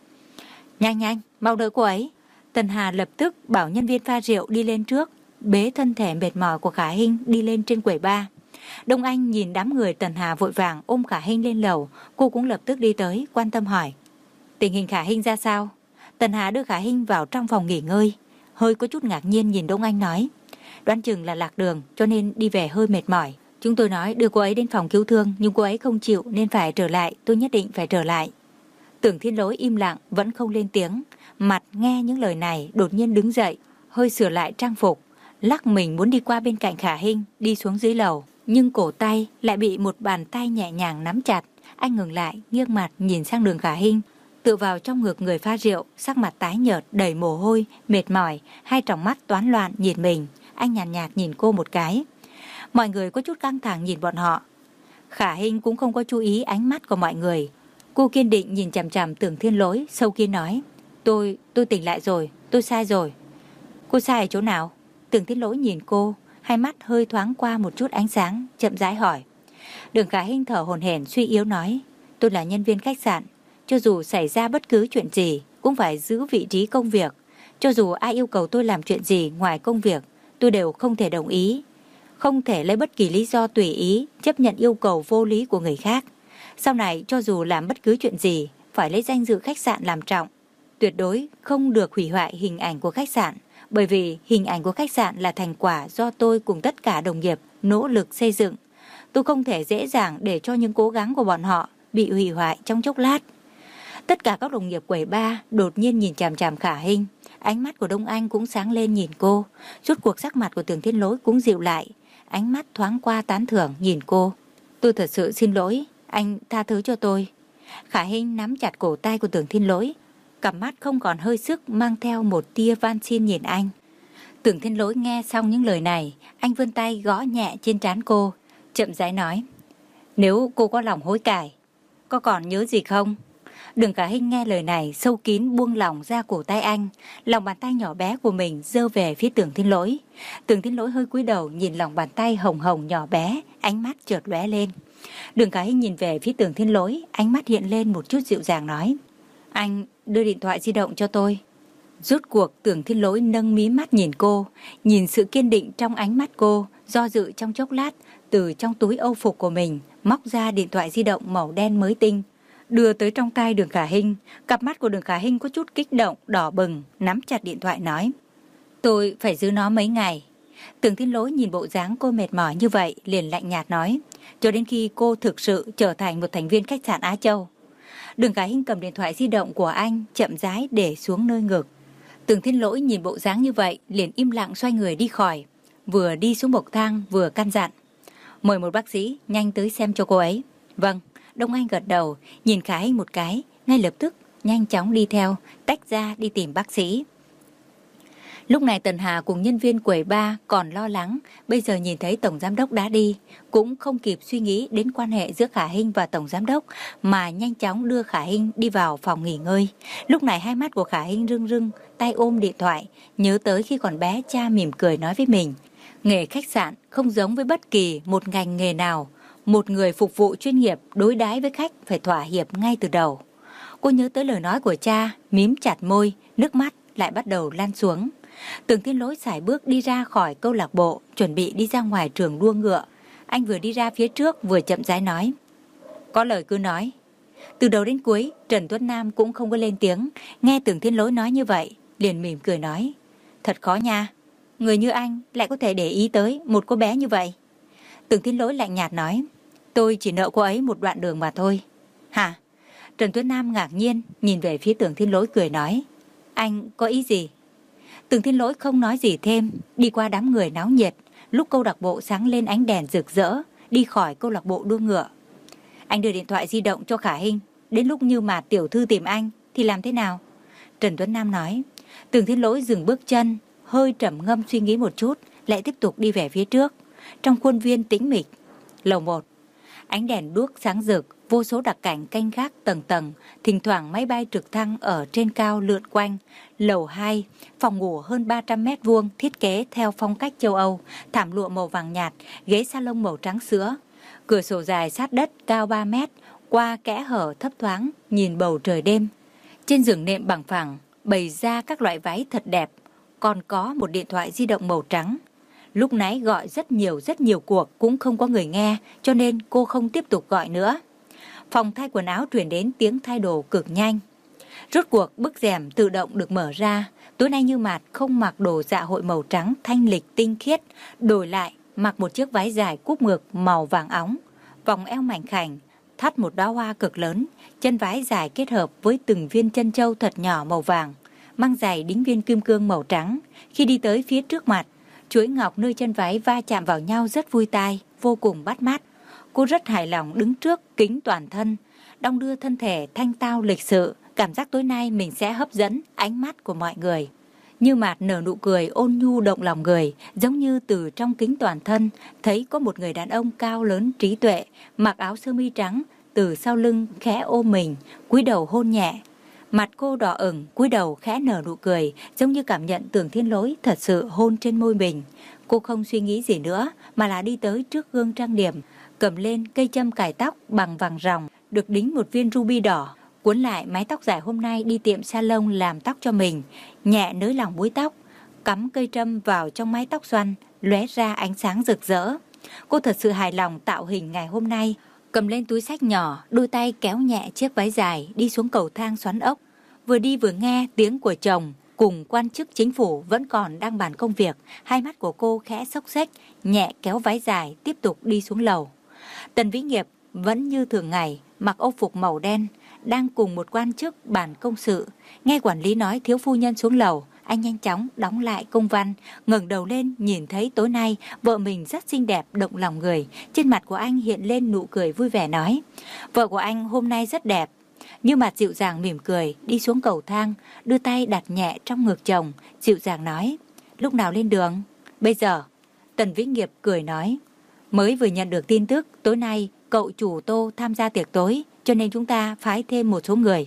Nhanh nhanh, mau đỡ cô ấy. Tần Hà lập tức bảo nhân viên pha rượu đi lên trước, bế thân thể mệt mỏi của Khả Hinh đi lên trên quầy bar. Đông Anh nhìn đám người Tần Hà vội vàng ôm Khả Hinh lên lầu, cô cũng lập tức đi tới quan tâm hỏi: tình hình Khả Hinh ra sao? Tần Hà đưa Khả Hinh vào trong phòng nghỉ ngơi, hơi có chút ngạc nhiên nhìn Đông Anh nói: đoán chừng là lạc đường cho nên đi về hơi mệt mỏi. Chúng tôi nói đưa cô ấy đến phòng cứu thương, nhưng cô ấy không chịu nên phải trở lại, tôi nhất định phải trở lại. Tưởng Thiên Lỗi im lặng vẫn không lên tiếng, mặt nghe những lời này đột nhiên đứng dậy, hơi sửa lại trang phục, lắc mình muốn đi qua bên cạnh Khả Hinh, đi xuống dưới lầu, nhưng cổ tay lại bị một bàn tay nhẹ nhàng nắm chặt. Anh ngừng lại, nghiêng mặt nhìn sang đường Khả Hinh, tựa vào trong ngực người pha rượu, sắc mặt tái nhợt, đầy mồ hôi, mệt mỏi, hai tròng mắt toán loạn nhìn mình. Anh nhàn nhạt, nhạt nhìn cô một cái. Mọi người có chút căng thẳng nhìn bọn họ. Khả Hinh cũng không có chú ý ánh mắt của mọi người. Cô kiên định nhìn chằm chằm Tưởng Thiên Lỗi, sâu kín nói: Tôi, tôi tỉnh lại rồi, tôi sai rồi. Cô sai ở chỗ nào? Tưởng Thiên Lỗi nhìn cô, hai mắt hơi thoáng qua một chút ánh sáng, chậm rãi hỏi. Đường Khả Hinh thở hổn hển suy yếu nói: Tôi là nhân viên khách sạn, cho dù xảy ra bất cứ chuyện gì cũng phải giữ vị trí công việc. Cho dù ai yêu cầu tôi làm chuyện gì ngoài công việc, tôi đều không thể đồng ý. Không thể lấy bất kỳ lý do tùy ý chấp nhận yêu cầu vô lý của người khác. Sau này cho dù làm bất cứ chuyện gì phải lấy danh dự khách sạn làm trọng. Tuyệt đối không được hủy hoại hình ảnh của khách sạn, bởi vì hình ảnh của khách sạn là thành quả do tôi cùng tất cả đồng nghiệp nỗ lực xây dựng. Tôi không thể dễ dàng để cho những cố gắng của bọn họ bị hủy hoại trong chốc lát. Tất cả các đồng nghiệp quầy bar đột nhiên nhìn chằm chằm Khả Hinh. Ánh mắt của Đông Anh cũng sáng lên nhìn cô. Rốt cuộc sắc mặt của Tưởng Thiên Lỗi cũng dịu lại, ánh mắt thoáng qua tán thưởng nhìn cô. Tôi thật sự xin lỗi, anh tha thứ cho tôi. Khả Hinh nắm chặt cổ tay của Tưởng Thiên Lỗi, cặp mắt không còn hơi sức, mang theo một tia van xin nhìn anh. Tưởng Thiên Lỗi nghe xong những lời này, anh vươn tay gõ nhẹ trên trán cô, chậm rãi nói: Nếu cô có lòng hối cải, có còn nhớ gì không? Đường Khả Hinh nghe lời này sâu kín buông lỏng ra cổ tay anh, lòng bàn tay nhỏ bé của mình giơ về phía Tưởng Thiên Lỗi. Tưởng Thiên Lỗi hơi cúi đầu nhìn lòng bàn tay hồng hồng nhỏ bé, ánh mắt chợt lóe lên. Đường Khả Hinh nhìn về phía Tưởng Thiên Lỗi, ánh mắt hiện lên một chút dịu dàng nói: Anh đưa điện thoại di động cho tôi. Rốt cuộc Tưởng Thiên Lỗi nâng mí mắt nhìn cô, nhìn sự kiên định trong ánh mắt cô, do dự trong chốc lát, từ trong túi âu phục của mình móc ra điện thoại di động màu đen mới tinh, đưa tới trong tay Đường Khả Hinh. Cặp mắt của Đường Khả Hinh có chút kích động, đỏ bừng, nắm chặt điện thoại nói: Tôi phải giữ nó mấy ngày. Tưởng Thiên Lỗi nhìn bộ dáng cô mệt mỏi như vậy, liền lạnh nhạt nói: Cho đến khi cô thực sự trở thành một thành viên khách sạn Á Châu. Đường Khả Hinh cầm điện thoại di động của anh, chậm rãi để xuống nơi ngực. Tưởng Thiên Lỗi nhìn bộ dáng như vậy, liền im lặng xoay người đi khỏi. Vừa đi xuống bậc thang vừa căn dặn: Mời một bác sĩ nhanh tới xem cho cô ấy. Vâng. Đông Anh gật đầu, nhìn Khả Hinh một cái, ngay lập tức nhanh chóng đi theo, tách ra đi tìm bác sĩ. Lúc này Tần Hà cùng nhân viên quầy bar còn lo lắng, bây giờ nhìn thấy Tổng Giám đốc đã đi, cũng không kịp suy nghĩ đến quan hệ giữa Khả Hinh và Tổng Giám đốc, mà nhanh chóng đưa Khả Hinh đi vào phòng nghỉ ngơi. Lúc này hai mắt của Khả Hinh rưng rưng, tay ôm điện thoại, nhớ tới khi còn bé cha mỉm cười nói với mình: Nghề khách sạn không giống với bất kỳ một ngành nghề nào. Một người phục vụ chuyên nghiệp đối đãi với khách phải thỏa hiệp ngay từ đầu. Cô nhớ tới lời nói của cha, mím chặt môi, nước mắt lại bắt đầu lan xuống. Tưởng Thiên Lỗi sải bước đi ra khỏi câu lạc bộ, chuẩn bị đi ra ngoài trường đua ngựa. Anh vừa đi ra phía trước vừa chậm rãi nói. Có lời cứ nói. Từ đầu đến cuối, Trần Tuấn Nam cũng không có lên tiếng. Nghe Tưởng Thiên Lỗi nói như vậy, liền mỉm cười nói. Thật khó nha, người như anh lại có thể để ý tới một cô bé như vậy. Tưởng Thiên Lỗi lạnh nhạt nói. Tôi chỉ nợ cô ấy một đoạn đường mà thôi. Hả? Trần Tuấn Nam ngạc nhiên nhìn về phía Tưởng Thiên Lỗi cười nói. Anh có ý gì? Tưởng Thiên Lỗi không nói gì thêm, đi qua đám người náo nhiệt. Lúc câu lạc bộ sáng lên ánh đèn rực rỡ, đi khỏi câu lạc bộ đua ngựa. Anh đưa điện thoại di động cho Khả Hinh. Đến lúc Như Mạt tiểu thư tìm anh thì làm thế nào? Trần Tuấn Nam nói. Tưởng Thiên Lỗi dừng bước chân, hơi trầm ngâm suy nghĩ một chút, lại tiếp tục đi về phía trước. Trong khuôn viên tĩnh mịch. Lầu một. Ánh đèn đuốc sáng rực, vô số đặc cảnh canh gác tầng tầng, thỉnh thoảng máy bay trực thăng ở trên cao lượn quanh. Lầu hai, phòng ngủ hơn ba trăm mét vuông, thiết kế theo phong cách châu Âu, thảm lụa màu vàng nhạt, ghế salon màu trắng sữa. Cửa sổ dài sát đất cao ba mét, qua kẽ hở thấp thoáng, nhìn bầu trời đêm. Trên giường nệm bằng phẳng, bày ra các loại váy thật đẹp, còn có một điện thoại di động màu trắng. Lúc nãy gọi rất nhiều rất nhiều cuộc cũng không có người nghe, cho nên cô không tiếp tục gọi nữa. Phòng thay quần áo truyền đến tiếng thay đồ cực nhanh. Rốt cuộc bức rèm tự động được mở ra. Tối nay Như Mạt không mặc đồ dạ hội màu trắng thanh lịch tinh khiết, đổi lại mặc một chiếc váy dài cúp ngực màu vàng óng, vòng eo mảnh khảnh, thắt một đóa hoa cực lớn, chân váy dài kết hợp với từng viên chân châu thật nhỏ màu vàng, mang giày đính viên kim cương màu trắng. Khi đi tới phía trước mặt, chuỗi ngọc nơi chân váy va chạm vào nhau rất vui tai, vô cùng bắt mắt. Cô rất hài lòng đứng trước kính toàn thân, đong đưa thân thể thanh tao lịch sự, cảm giác tối nay mình sẽ hấp dẫn ánh mắt của mọi người. Như Mạt nở nụ cười ôn nhu động lòng người, giống như từ trong kính toàn thân thấy có một người đàn ông cao lớn trí tuệ, mặc áo sơ mi trắng, từ sau lưng khẽ ôm mình, cúi đầu hôn nhẹ. Mặt cô đỏ ửng, cúi đầu khẽ nở nụ cười, giống như cảm nhận Tưởng Thiên Lỗi thật sự hôn trên môi mình. Cô không suy nghĩ gì nữa, mà là đi tới trước gương trang điểm, cầm lên cây châm cài tóc bằng vàng ròng, được đính một viên ruby đỏ, cuốn lại mái tóc dài hôm nay đi tiệm salon làm tóc cho mình, nhẹ nới lỏng búi tóc, cắm cây trâm vào trong mái tóc xoăn, lóe ra ánh sáng rực rỡ. Cô thật sự hài lòng tạo hình ngày hôm nay, cầm lên túi xách nhỏ, đôi tay kéo nhẹ chiếc váy dài đi xuống cầu thang xoắn ốc. Vừa đi vừa nghe tiếng của chồng cùng quan chức chính phủ vẫn còn đang bàn công việc, hai mắt của cô khẽ xốc xếch, nhẹ kéo váy dài tiếp tục đi xuống lầu. Tần Vĩ Nghiệp vẫn như thường ngày, mặc âu phục màu đen, đang cùng một quan chức bàn công sự. Nghe quản lý nói thiếu phu nhân xuống lầu, anh nhanh chóng đóng lại công văn, ngẩng đầu lên nhìn thấy tối nay vợ mình rất xinh đẹp động lòng người. Trên mặt của anh hiện lên nụ cười vui vẻ nói, vợ của anh hôm nay rất đẹp. Như Mạt dịu dàng mỉm cười, đi xuống cầu thang, đưa tay đặt nhẹ trong ngực chồng, dịu dàng nói, lúc nào lên đường? Bây giờ. Tần Vĩ Nghiệp cười nói, mới vừa nhận được tin tức, tối nay cậu chủ Tô tham gia tiệc tối, cho nên chúng ta phái thêm một số người.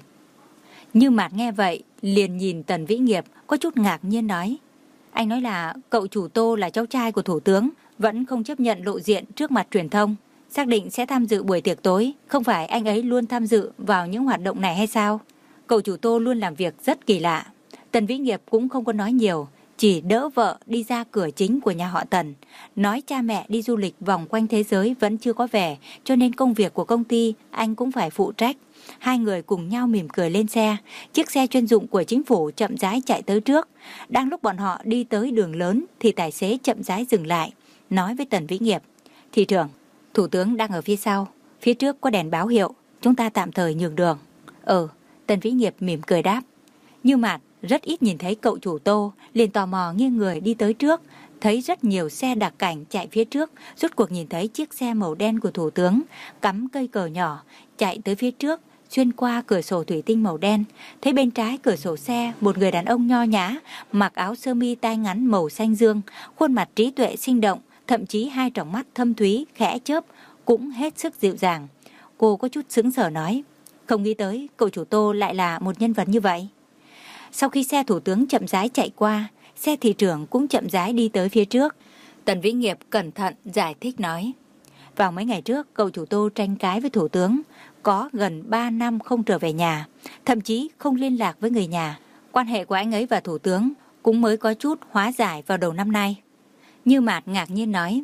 Như Mạt nghe vậy, liền nhìn Tần Vĩ Nghiệp, có chút ngạc nhiên nói, anh nói là cậu chủ Tô là cháu trai của thủ tướng, vẫn không chấp nhận lộ diện trước mặt truyền thông, xác định sẽ tham dự buổi tiệc tối, không phải anh ấy luôn tham dự vào những hoạt động này hay sao? Cậu chủ Tô luôn làm việc rất kỳ lạ. Tần Vĩ Nghiệp cũng không có nói nhiều, chỉ đỡ vợ đi ra cửa chính của nhà họ Tần, nói cha mẹ đi du lịch vòng quanh thế giới vẫn chưa có về, cho nên công việc của công ty anh cũng phải phụ trách. Hai người cùng nhau mỉm cười lên xe, chiếc xe chuyên dụng của chính phủ chậm rãi chạy tới trước. Đang lúc bọn họ đi tới đường lớn thì tài xế chậm rãi dừng lại, nói với Tần Vĩ Nghiệp, thị trưởng, thủ tướng đang ở phía sau, phía trước có đèn báo hiệu, chúng ta tạm thời nhường đường. Ừ, Tần Vĩ Nghiệp mỉm cười đáp. Như Mạt rất ít nhìn thấy cậu chủ Tô, liền tò mò nghiêng người đi tới trước, thấy rất nhiều xe đặc cảnh chạy phía trước, rốt cuộc nhìn thấy chiếc xe màu đen của thủ tướng, cắm cây cờ nhỏ, chạy tới phía trước, xuyên qua cửa sổ thủy tinh màu đen, thấy bên trái cửa sổ xe một người đàn ông nho nhã, mặc áo sơ mi tai ngắn màu xanh dương, khuôn mặt trí tuệ sinh động, thậm chí hai tròng mắt thâm thúy khẽ chớp, cũng hết sức dịu dàng. Cô có chút sững sờ nói, không nghĩ tới cậu chủ Tô lại là một nhân vật như vậy. Sau khi xe thủ tướng chậm rãi chạy qua, xe thị trưởng cũng chậm rãi đi tới phía trước. Tần Vĩ Nghiệp cẩn thận giải thích nói, vào mấy ngày trước cậu chủ Tô tranh cãi với thủ tướng, có gần ba năm không trở về nhà, thậm chí không liên lạc với người nhà. Quan hệ của anh ấy và thủ tướng cũng mới có chút hóa giải vào đầu năm nay. Như Mạt ngạc nhiên nói,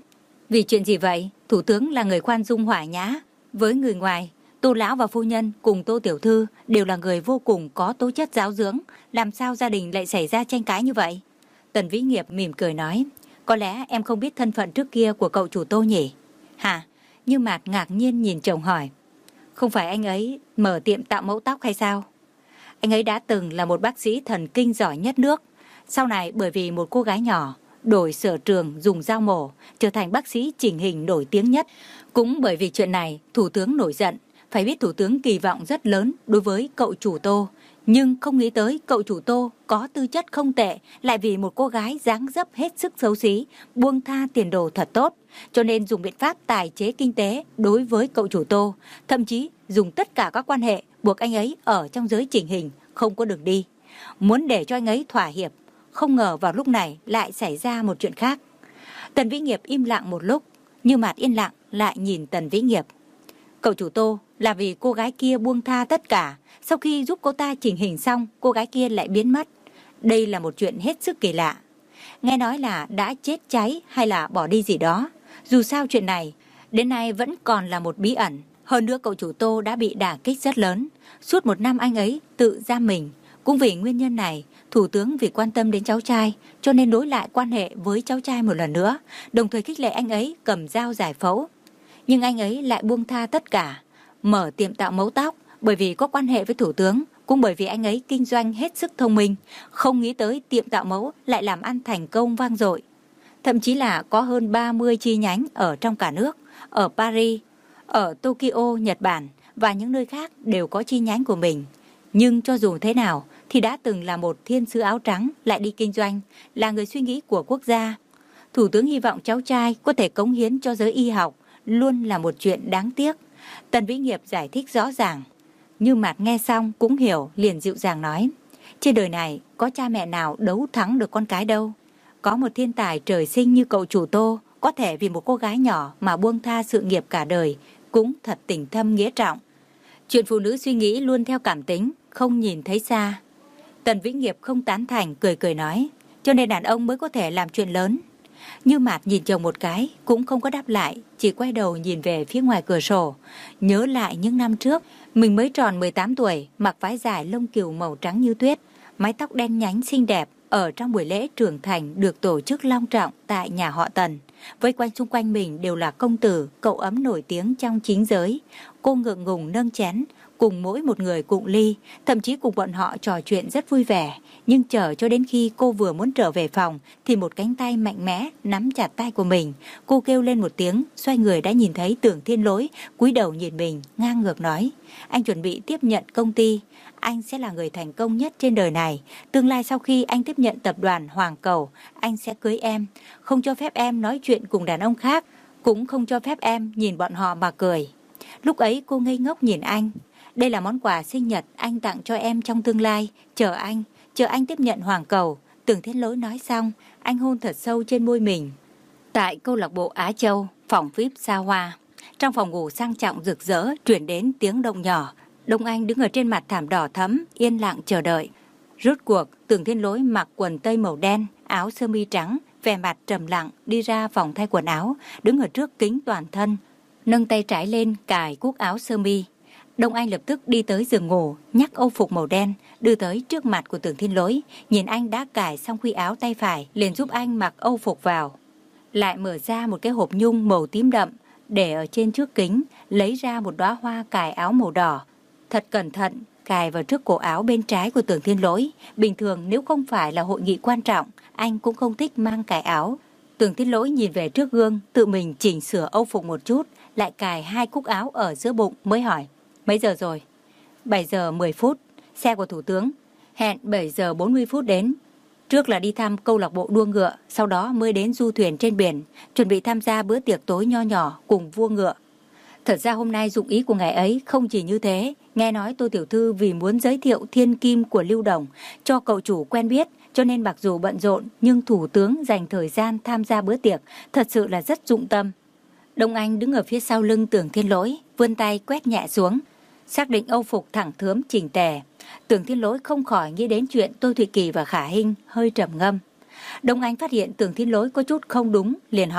Vì chuyện gì vậy? Thủ tướng là người khoan dung hòa nhã với người ngoài. Tô lão và phu nhân cùng Tô tiểu thư đều là người vô cùng có tố chất giáo dưỡng, làm sao gia đình lại xảy ra tranh cãi như vậy? Tần Vĩ Nghiệp mỉm cười nói, có lẽ em không biết thân phận trước kia của cậu chủ Tô nhỉ? Hả? Như Mạt ngạc nhiên nhìn chồng hỏi, không phải anh ấy mở tiệm tạo mẫu tóc hay sao? Anh ấy đã từng là một bác sĩ thần kinh giỏi nhất nước, sau này bởi vì một cô gái nhỏ đổi sở trường dùng dao mổ, trở thành bác sĩ chỉnh hình nổi tiếng nhất. Cũng bởi vì chuyện này, Thủ tướng nổi giận. Phải biết Thủ tướng kỳ vọng rất lớn đối với cậu chủ Tô, nhưng không nghĩ tới cậu chủ Tô có tư chất không tệ, lại vì một cô gái dáng dấp hết sức xấu xí, buông tha tiền đồ thật tốt, cho nên dùng biện pháp tài chế kinh tế đối với cậu chủ Tô, thậm chí dùng tất cả các quan hệ buộc anh ấy ở trong giới chỉnh hình không có đường đi, muốn để cho anh ấy thỏa hiệp. Không ngờ vào lúc này lại xảy ra một chuyện khác. Tần Vĩ Nghiệp im lặng một lúc, Như Mạt yên lặng lại nhìn Tần Vĩ Nghiệp. Cậu chủ Tô là vì cô gái kia buông tha tất cả, sau khi giúp cô ta chỉnh hình xong, cô gái kia lại biến mất. Đây là một chuyện hết sức kỳ lạ. Nghe nói là đã chết cháy hay là bỏ đi gì đó. Dù sao chuyện này đến nay vẫn còn là một bí ẩn. Hơn nữa cậu chủ Tô đã bị đả kích rất lớn. Suốt một năm anh ấy tự giam mình. Cũng vì nguyên nhân này, Thủ tướng vì quan tâm đến cháu trai cho nên nối lại quan hệ với cháu trai một lần nữa, đồng thời khích lệ anh ấy cầm dao giải phẫu. Nhưng anh ấy lại buông tha tất cả, mở tiệm tạo mẫu tóc bởi vì có quan hệ với Thủ tướng, cũng bởi vì anh ấy kinh doanh hết sức thông minh, không nghĩ tới tiệm tạo mẫu lại làm ăn thành công vang dội. Thậm chí là có hơn ba mươi chi nhánh ở trong cả nước, ở Paris, ở Tokyo, Nhật Bản và những nơi khác đều có chi nhánh của mình. Nhưng cho dù thế nào thì đã từng là một thiên sứ áo trắng lại đi kinh doanh, là người suy nghĩ của quốc gia. Thủ tướng hy vọng cháu trai có thể cống hiến cho giới y học, luôn là một chuyện đáng tiếc. Tần Vĩ Nghiệp giải thích rõ ràng. Như Mạt nghe xong cũng hiểu, liền dịu dàng nói, trên đời này có cha mẹ nào đấu thắng được con cái đâu. Có một thiên tài trời sinh như cậu chủ Tô có thể vì một cô gái nhỏ mà buông tha sự nghiệp cả đời, cũng thật tình thâm nghĩa trọng. Chuyện phụ nữ suy nghĩ luôn theo cảm tính, không nhìn thấy xa. Tần Vĩ Nghiệp không tán thành, cười cười nói, cho nên đàn ông mới có thể làm chuyện lớn. Như Mạt nhìn chồng một cái, cũng không có đáp lại, chỉ quay đầu nhìn về phía ngoài cửa sổ. Nhớ lại những năm trước, mình mới tròn mười tám tuổi, mặc váy dài lông cừu màu trắng như tuyết, mái tóc đen nhánh xinh đẹp, ở trong buổi lễ trưởng thành được tổ chức long trọng tại nhà họ Tần. Vây quanh xung quanh mình đều là công tử, cậu ấm nổi tiếng trong chính giới. Cô ngượng ngùng nâng chén, cùng mỗi một người cụng ly, thậm chí cùng bọn họ trò chuyện rất vui vẻ. Nhưng chờ cho đến khi cô vừa muốn trở về phòng thì một cánh tay mạnh mẽ nắm chặt tay của mình. Cô kêu lên một tiếng, xoay người đã nhìn thấy Tưởng Thiên Lỗi cúi đầu nhìn mình, ngang ngược nói, anh chuẩn bị tiếp nhận công ty, anh sẽ là người thành công nhất trên đời này. Tương lai sau khi anh tiếp nhận tập đoàn Hoàng Cầu, anh sẽ cưới em, không cho phép em nói chuyện cùng đàn ông khác, cũng không cho phép em nhìn bọn họ mà cười. Lúc ấy cô ngây ngốc nhìn anh. Đây là món quà sinh nhật anh tặng cho em trong tương lai. Chờ anh, chờ anh tiếp nhận Hoàng Cầu. Tưởng Thiên Lỗi nói xong, anh hôn thật sâu trên môi mình. Tại câu lạc bộ Á Châu, phòng vi ai pi xa hoa, trong phòng ngủ sang trọng rực rỡ truyền đến tiếng động nhỏ. Đông Anh đứng ở trên mặt thảm đỏ thẫm, yên lặng chờ đợi. Rốt cuộc, Tưởng Thiên Lỗi mặc quần tây màu đen, áo sơ mi trắng, vẻ mặt trầm lặng đi ra phòng thay quần áo, đứng ở trước kính toàn thân, nâng tay trái lên cài cúc áo sơ mi. Đông Anh lập tức đi tới giường ngủ, nhắc âu phục màu đen, đưa tới trước mặt của Tưởng Thiên Lỗi, nhìn anh đã cài xong khuy áo tay phải, liền giúp anh mặc âu phục vào. Lại mở ra một cái hộp nhung màu tím đậm, để ở trên trước kính, lấy ra một đóa hoa cài áo màu đỏ. Thật cẩn thận, cài vào trước cổ áo bên trái của Tưởng Thiên Lỗi. Bình thường nếu không phải là hội nghị quan trọng, anh cũng không thích mang cài áo. Tưởng Thiên Lỗi nhìn về trước gương, tự mình chỉnh sửa âu phục một chút, lại cài hai cúc áo ở giữa bụng mới hỏi, mấy giờ rồi? bảy giờ mười phút, xe của Thủ tướng hẹn bảy giờ bốn mươi phút đến. Trước là đi thăm câu lạc bộ đua ngựa, sau đó mới đến du thuyền trên biển, chuẩn bị tham gia bữa tiệc tối nho nhỏ cùng vua ngựa. Thật ra hôm nay dụng ý của ngài ấy không chỉ như thế. Nghe nói Tô tiểu thư vì muốn giới thiệu thiên kim của Lưu Đồng cho cậu chủ quen biết, cho nên mặc dù bận rộn nhưng thủ tướng dành thời gian tham gia bữa tiệc, thật sự là rất dụng tâm. Đông Anh đứng ở phía sau lưng Tưởng Thiên Lỗi, vươn tay quét nhẹ xuống, xác định âu phục thẳng thướm chỉnh tề. Tưởng Thiên Lỗi không khỏi nghĩ đến chuyện Tô Thụy Kỳ và Khả Hinh, hơi trầm ngâm. Đông Anh phát hiện Tưởng Thiên Lỗi có chút không đúng, liền hỏi,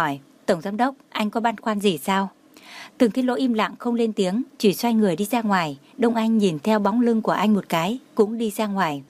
Tổng giám đốc, anh có băn khoăn gì sao? Tưởng Thiên Lỗi im lặng không lên tiếng, chỉ xoay người đi ra ngoài. Đông Anh nhìn theo bóng lưng của anh một cái, cũng đi ra ngoài.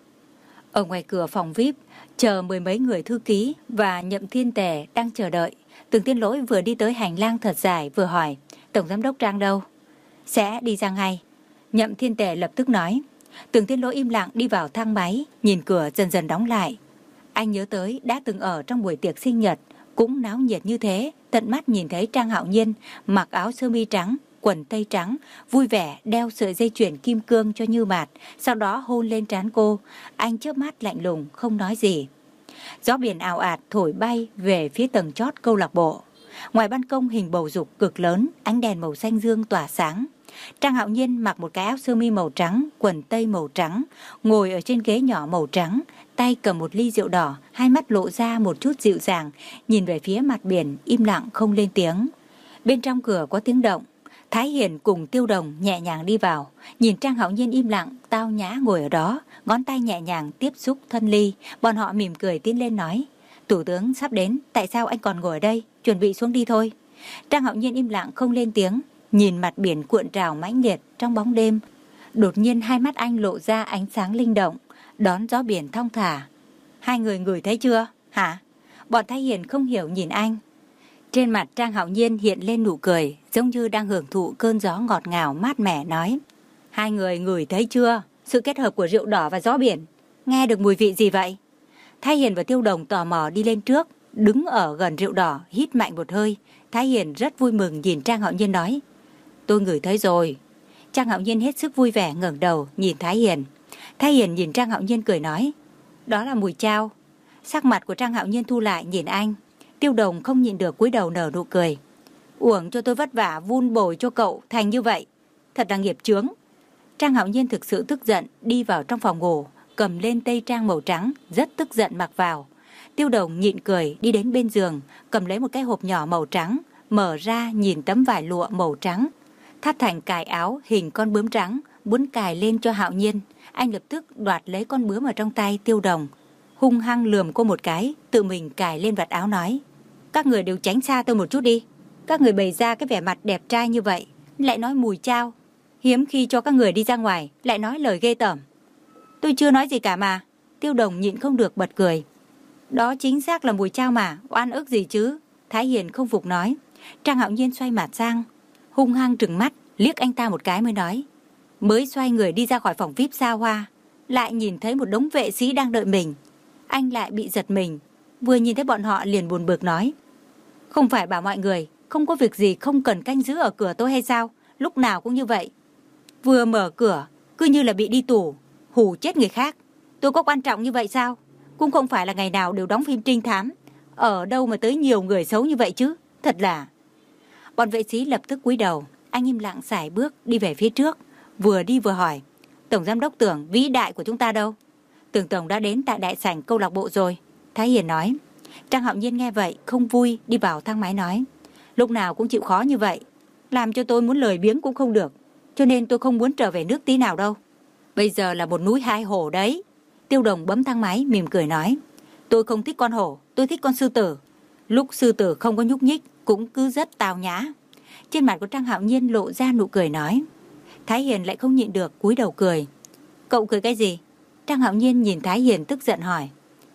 Ở ngoài cửa phòng vi ai pi, chờ mười mấy người thư ký và Nhậm Thiên Tề đang chờ đợi. Tưởng Thiên Lỗi vừa đi tới hành lang thật dài vừa hỏi, Tổng giám đốc Trang đâu? Sẽ đi ra ngay. Nhậm Thiên Tề lập tức nói. Tưởng Thiên Lỗi im lặng đi vào thang máy, nhìn cửa dần dần đóng lại. Anh nhớ tới đã từng ở trong buổi tiệc sinh nhật, cũng náo nhiệt như thế, tận mắt nhìn thấy Trang Hạo Nhiên mặc áo sơ mi trắng, quần tây trắng, vui vẻ đeo sợi dây chuyền kim cương cho Như Mạt, sau đó hôn lên trán cô. Anh chớp mắt lạnh lùng không nói gì. Gió biển ào ạt thổi bay về phía tầng chót câu lạc bộ. Ngoài ban công hình bầu dục cực lớn, ánh đèn màu xanh dương tỏa sáng. Trang Hạo Nhiên mặc một cái áo sơ mi màu trắng, quần tây màu trắng, ngồi ở trên ghế nhỏ màu trắng, tay cầm một ly rượu đỏ, hai mắt lộ ra một chút dịu dàng, nhìn về phía mặt biển, im lặng không lên tiếng. Bên trong cửa có tiếng động. Thái Hiền cùng Tiêu Đồng nhẹ nhàng đi vào, nhìn Trang Hạo Nhiên im lặng, tao nhã ngồi ở đó, ngón tay nhẹ nhàng tiếp xúc thân ly. Bọn họ mỉm cười tiến lên nói, Thủ tướng sắp đến, tại sao anh còn ngồi ở đây, chuẩn bị xuống đi thôi. Trang Hạo Nhiên im lặng không lên tiếng, nhìn mặt biển cuộn trào mãnh liệt trong bóng đêm. Đột nhiên hai mắt anh lộ ra ánh sáng linh động, đón gió biển thong thả. Hai người ngửi thấy chưa? Hả? Bọn Thái Hiền không hiểu nhìn anh. Trên mặt Trang Hạo Nhiên hiện lên nụ cười, giống như đang hưởng thụ cơn gió ngọt ngào mát mẻ nói. Hai người ngửi thấy chưa? Sự kết hợp của rượu đỏ và gió biển. Nghe được mùi vị gì vậy? Thái Hiền và Tiêu Đồng tò mò đi lên trước, đứng ở gần rượu đỏ, hít mạnh một hơi. Thái Hiền rất vui mừng nhìn Trang Hạo Nhiên nói. Tôi ngửi thấy rồi. Trang Hạo Nhiên hết sức vui vẻ ngẩng đầu nhìn Thái Hiền. Thái Hiền nhìn Trang Hạo Nhiên cười nói. Đó là mùi trao. Sắc mặt của Trang Hạo Nhiên thu lại nhìn anh. Tiêu Đồng không nhịn được cúi đầu nở nụ cười. Uổng cho tôi vất vả vun bồi cho cậu thành như vậy. Thật là nghiệp chướng. Trang Hạo Nhiên thực sự tức giận đi vào trong phòng ngủ, cầm lên tây trang màu trắng, rất tức giận mặc vào. Tiêu Đồng nhịn cười đi đến bên giường, cầm lấy một cái hộp nhỏ màu trắng, mở ra nhìn tấm vải lụa màu trắng, thắt thành cài áo hình con bướm trắng, muốn cài lên cho Hạo Nhiên. Anh lập tức đoạt lấy con bướm ở trong tay Tiêu Đồng, hung hăng lườm cô một cái, tự mình cài lên vạt áo nói. Các người đều tránh xa tôi một chút đi. Các người bày ra cái vẻ mặt đẹp trai như vậy, lại nói mùi trao. Hiếm khi cho các người đi ra ngoài, lại nói lời ghê tởm. Tôi chưa nói gì cả mà. Tiêu Đồng nhịn không được bật cười. Đó chính xác là mùi trao mà, oan ức gì chứ. Thái Hiền không phục nói. Trang Hạo Nhiên xoay mặt sang, hung hăng trừng mắt, liếc anh ta một cái mới nói. Mới xoay người đi ra khỏi phòng vi ai pi xa hoa, lại nhìn thấy một đống vệ sĩ đang đợi mình. Anh lại bị giật mình, vừa nhìn thấy bọn họ liền buồn bực nói. Không phải bảo mọi người không có việc gì không cần canh giữ ở cửa tôi hay sao? Lúc nào cũng như vậy. Vừa mở cửa, cứ như là bị đi tù, hù chết người khác. Tôi có quan trọng như vậy sao? Cũng không phải là ngày nào đều đóng phim trinh thám. Ở đâu mà tới nhiều người xấu như vậy chứ? Thật là... Bọn vệ sĩ lập tức cúi đầu. Anh im lặng sải bước đi về phía trước, vừa đi vừa hỏi. Tổng giám đốc Tưởng vĩ đại của chúng ta đâu? Tưởng Tổng đã đến tại đại sảnh câu lạc bộ rồi. Thái Hiền nói. Trang Hạo Nhiên nghe vậy không vui, đi vào thang máy nói. Lúc nào cũng chịu khó như vậy, làm cho tôi muốn lười biếng cũng không được. Cho nên tôi không muốn trở về nước tí nào đâu. Bây giờ là một núi hai hổ đấy. Tiêu Đồng bấm thang máy mỉm cười nói. Tôi không thích con hổ, tôi thích con sư tử. Lúc sư tử không có nhúc nhích cũng cứ rất tào nhã. Trên mặt của Trang Hạo Nhiên lộ ra nụ cười nói. Thái Hiền lại không nhịn được cúi đầu cười. Cậu cười cái gì? Trang Hạo Nhiên nhìn Thái Hiền tức giận hỏi.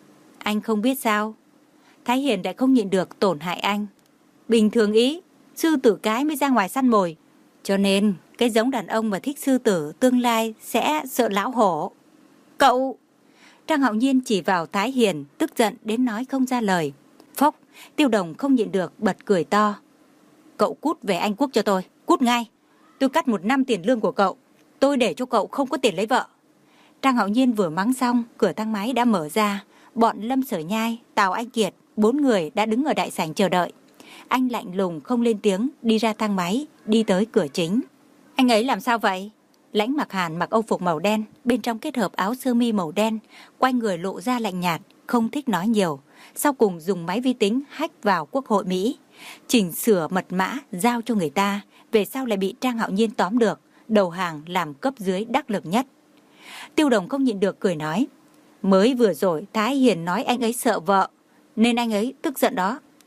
Anh không biết sao? Thái Hiền lại không nhịn được tổn hại anh. Bình thường ý, sư tử cái mới ra ngoài săn mồi. Cho nên cái giống đàn ông mà thích sư tử tương lai sẽ sợ lão hổ. Cậu! Trang Hạo Nhiên chỉ vào Thái Hiền, tức giận đến nói không ra lời. Phốc! Tiêu Đồng không nhịn được bật cười to. Cậu cút về Anh Quốc cho tôi, cút ngay. Tôi cắt một năm tiền lương của cậu, tôi để cho cậu không có tiền lấy vợ. Trang Hạo Nhiên vừa mắng xong, cửa thang máy đã mở ra. Bọn Lâm Sở Nhai, Tào Anh Kiệt, bốn người đã đứng ở đại sảnh chờ đợi. Anh lạnh lùng không lên tiếng, đi ra thang máy, đi tới cửa chính. Anh ấy làm sao vậy? Lãnh Mặc Hàn mặc âu phục màu đen, bên trong kết hợp áo sơ mi màu đen, quanh người lộ ra lạnh nhạt, không thích nói nhiều. Sau cùng dùng máy vi tính hack vào Quốc hội Mỹ, chỉnh sửa mật mã giao cho người ta, về sau lại bị Trang Hạo Nhiên tóm được, đầu hàng làm cấp dưới đắc lực nhất. Tiêu Đồng không nhịn được cười nói. Mới vừa rồi Thái Hiền nói anh ấy sợ vợ, nên anh ấy tức giận đó.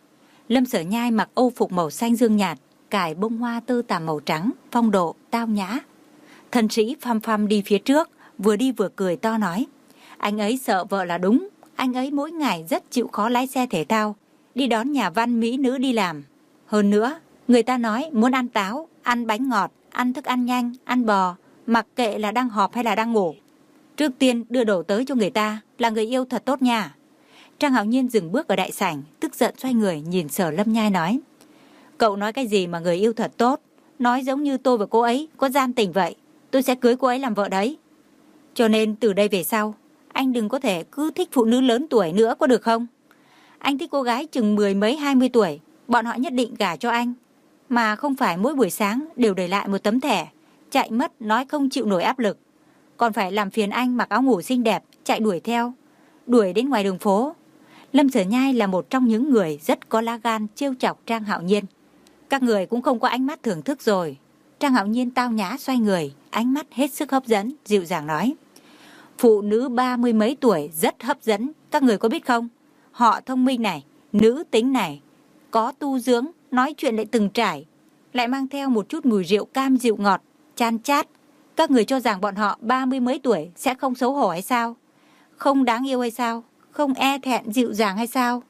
Lâm Sở Nhai mặc âu phục màu xanh dương nhạt, cài bông hoa tơ tằm màu trắng, phong độ, tao nhã. Thân sĩ phăm phăm đi phía trước, vừa đi vừa cười to nói. Anh ấy sợ vợ là đúng, anh ấy mỗi ngày rất chịu khó lái xe thể thao, đi đón nhà văn mỹ nữ đi làm. Hơn nữa, người ta nói muốn ăn táo, ăn bánh ngọt, ăn thức ăn nhanh, ăn bò, mặc kệ là đang họp hay là đang ngủ. Trước tiên đưa đồ tới cho người ta, là người yêu thật tốt nha. Trang Hạo Nhiên dừng bước ở đại sảnh, tức giận xoay người nhìn Sở Lâm Nhai nói. Cậu nói cái gì mà người yêu thật tốt, nói giống như tôi và cô ấy có gian tình vậy, tôi sẽ cưới cô ấy làm vợ đấy. Cho nên từ đây về sau, anh đừng có thể cứ thích phụ nữ lớn tuổi nữa có được không? Anh thích cô gái chừng mười mấy hai mươi tuổi, bọn họ nhất định gả cho anh, mà không phải mỗi buổi sáng đều để lại một tấm thẻ, chạy mất nói không chịu nổi áp lực, còn phải làm phiền anh mặc áo ngủ xinh đẹp, chạy đuổi theo, đuổi đến ngoài đường phố. Lâm Sở Nhai là một trong những người rất có lá gan trêu chọc Trang Hạo Nhiên. Các người cũng không có ánh mắt thưởng thức rồi. Trang Hạo Nhiên tao nhã xoay người, ánh mắt hết sức hấp dẫn, dịu dàng nói. Phụ nữ ba mươi mấy tuổi rất hấp dẫn, các người có biết không? Họ thông minh này, nữ tính này, có tu dưỡng, nói chuyện lại từng trải, lại mang theo một chút mùi rượu cam dịu ngọt, chan chát. Các người cho rằng bọn họ ba mươi mấy tuổi sẽ không xấu hổ hay sao? Không đáng yêu hay sao? Không e thẹn dịu dàng hay sao?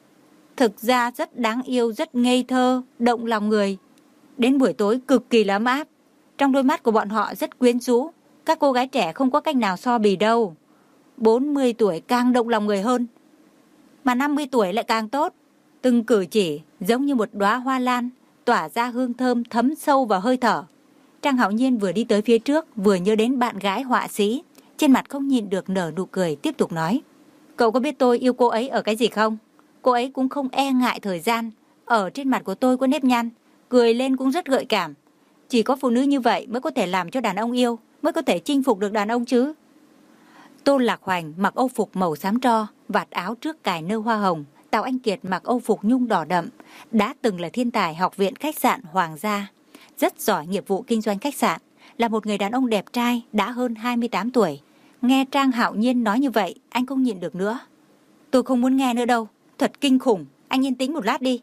Thực ra rất đáng yêu, rất ngây thơ, động lòng người. Đến buổi tối cực kỳ là ấm áp. Trong đôi mắt của bọn họ rất quyến rũ. Các cô gái trẻ không có cách nào so bì đâu. bốn mươi tuổi càng động lòng người hơn, mà năm mươi tuổi lại càng tốt. Từng cử chỉ giống như một đóa hoa lan, tỏa ra hương thơm thấm sâu vào hơi thở. Trang Hạo Nhiên vừa đi tới phía trước, vừa nhớ đến bạn gái họa sĩ, trên mặt không nhịn được nở nụ cười, tiếp tục nói. Cậu có biết tôi yêu cô ấy ở cái gì không? Cô ấy cũng không e ngại thời gian, ở trên mặt của tôi có nếp nhăn, cười lên cũng rất gợi cảm. Chỉ có phụ nữ như vậy mới có thể làm cho đàn ông yêu, mới có thể chinh phục được đàn ông chứ. Tô Lạc Hoành mặc âu phục màu xám tro, vạt áo trước cài nơ hoa hồng. Tào Anh Kiệt mặc âu phục nhung đỏ đậm, đã từng là thiên tài học viện khách sạn Hoàng gia, rất giỏi nghiệp vụ kinh doanh khách sạn, là một người đàn ông đẹp trai đã hơn hai mươi tám tuổi. Nghe Trang Hạo Nhiên nói như vậy, anh không nhịn được nữa. Tôi không muốn nghe nữa đâu, thật kinh khủng, anh yên tĩnh một lát đi.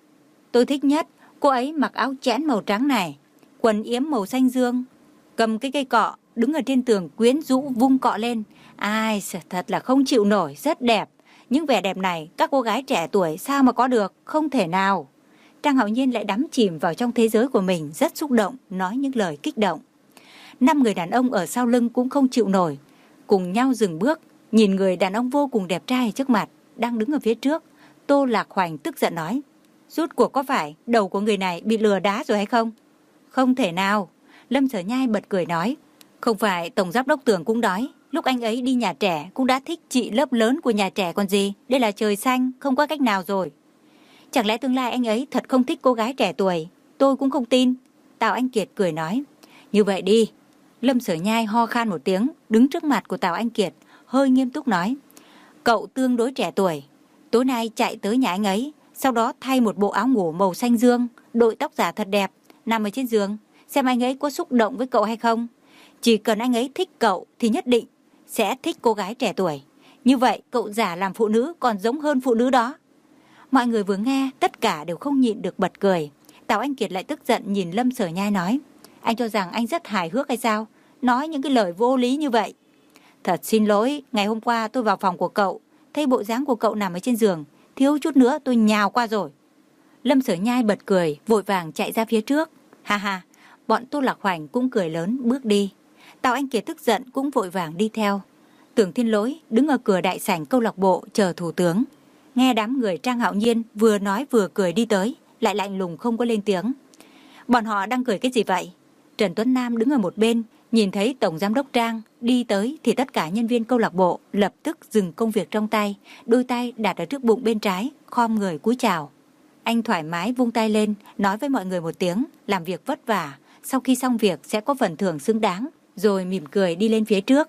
Tôi thích nhất cô ấy mặc áo chẽn màu trắng này, quần yếm màu xanh dương, cầm cái cây cọ, đứng ở trên tường quyến rũ vung cọ lên. Ai, thật là không chịu nổi, rất đẹp. Những vẻ đẹp này các cô gái trẻ tuổi sao mà có được, không thể nào. Trang Hạo Nhiên lại đắm chìm vào trong thế giới của mình, rất xúc động, nói những lời kích động. Năm người đàn ông ở sau lưng cũng không chịu nổi, cùng nhau dừng bước, nhìn người đàn ông vô cùng đẹp trai trước mặt, đang đứng ở phía trước. Tô Lạc Hoành tức giận nói, rốt cuộc có phải đầu của người này bị lừa đá rồi hay không? Không thể nào. Lâm Sở Nhai bật cười nói, không phải Tổng Giám đốc Tưởng cũng nói, lúc anh ấy đi nhà trẻ cũng đã thích chị lớp lớn của nhà trẻ còn gì, đây là trời xanh, không có cách nào rồi. Chẳng lẽ tương lai anh ấy thật không thích cô gái trẻ tuổi? Tôi cũng không tin. Tào Anh Kiệt cười nói, như vậy đi. Lâm Sở Nhai ho khan một tiếng, đứng trước mặt của Tào Anh Kiệt, hơi nghiêm túc nói, cậu tương đối trẻ tuổi, tối nay chạy tới nhà anh ấy, sau đó thay một bộ áo ngủ màu xanh dương, đội tóc giả thật đẹp, nằm ở trên giường, xem anh ấy có xúc động với cậu hay không. Chỉ cần anh ấy thích cậu thì nhất định sẽ thích cô gái trẻ tuổi. Như vậy cậu giả làm phụ nữ còn giống hơn phụ nữ đó. Mọi người vừa nghe tất cả đều không nhịn được bật cười. Tào Anh Kiệt lại tức giận nhìn Lâm Sở Nhai nói, anh cho rằng anh rất hài hước hay sao? Nói những cái lời vô lý như vậy. Thật xin lỗi, ngày hôm qua tôi vào phòng của cậu, thấy bộ dáng của cậu nằm ở trên giường, thiếu chút nữa tôi nhào qua rồi. Lâm Sở Nhai bật cười, vội vàng chạy ra phía trước. Ha ha, bọn Tô Lạc Hoành cũng cười lớn bước đi. Tào Anh Kiệt tức giận cũng vội vàng đi theo. Tưởng Thiên Lỗi đứng ở cửa đại sảnh câu lạc bộ chờ thủ tướng. Nghe đám người Trang Hạo Nhiên vừa nói vừa cười đi tới, lại lạnh lùng không có lên tiếng. Bọn họ đang cười cái gì vậy? Trần Tuấn Nam đứng ở một bên, nhìn thấy Tổng Giám đốc Trang đi tới thì tất cả nhân viên câu lạc bộ lập tức dừng công việc trong tay, đôi tay đặt ở trước bụng bên trái, khom người cúi chào. Anh thoải mái vung tay lên, nói với mọi người một tiếng, làm việc vất vả, sau khi xong việc sẽ có phần thưởng xứng đáng, rồi mỉm cười đi lên phía trước.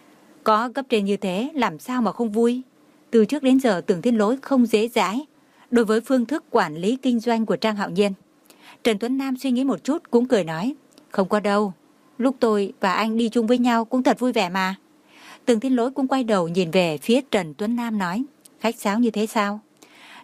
Có cấp trên như thế làm sao mà không vui? Từ trước đến giờ Tưởng Thiên Lỗi không dễ dãi đối với phương thức quản lý kinh doanh của Trang Hạo Nhiên. Trần Tuấn Nam suy nghĩ một chút cũng cười nói, không có đâu, lúc tôi và anh đi chung với nhau cũng thật vui vẻ mà. Tưởng Thiên Lỗi cũng quay đầu nhìn về phía Trần Tuấn Nam nói, khách sáo như thế sao?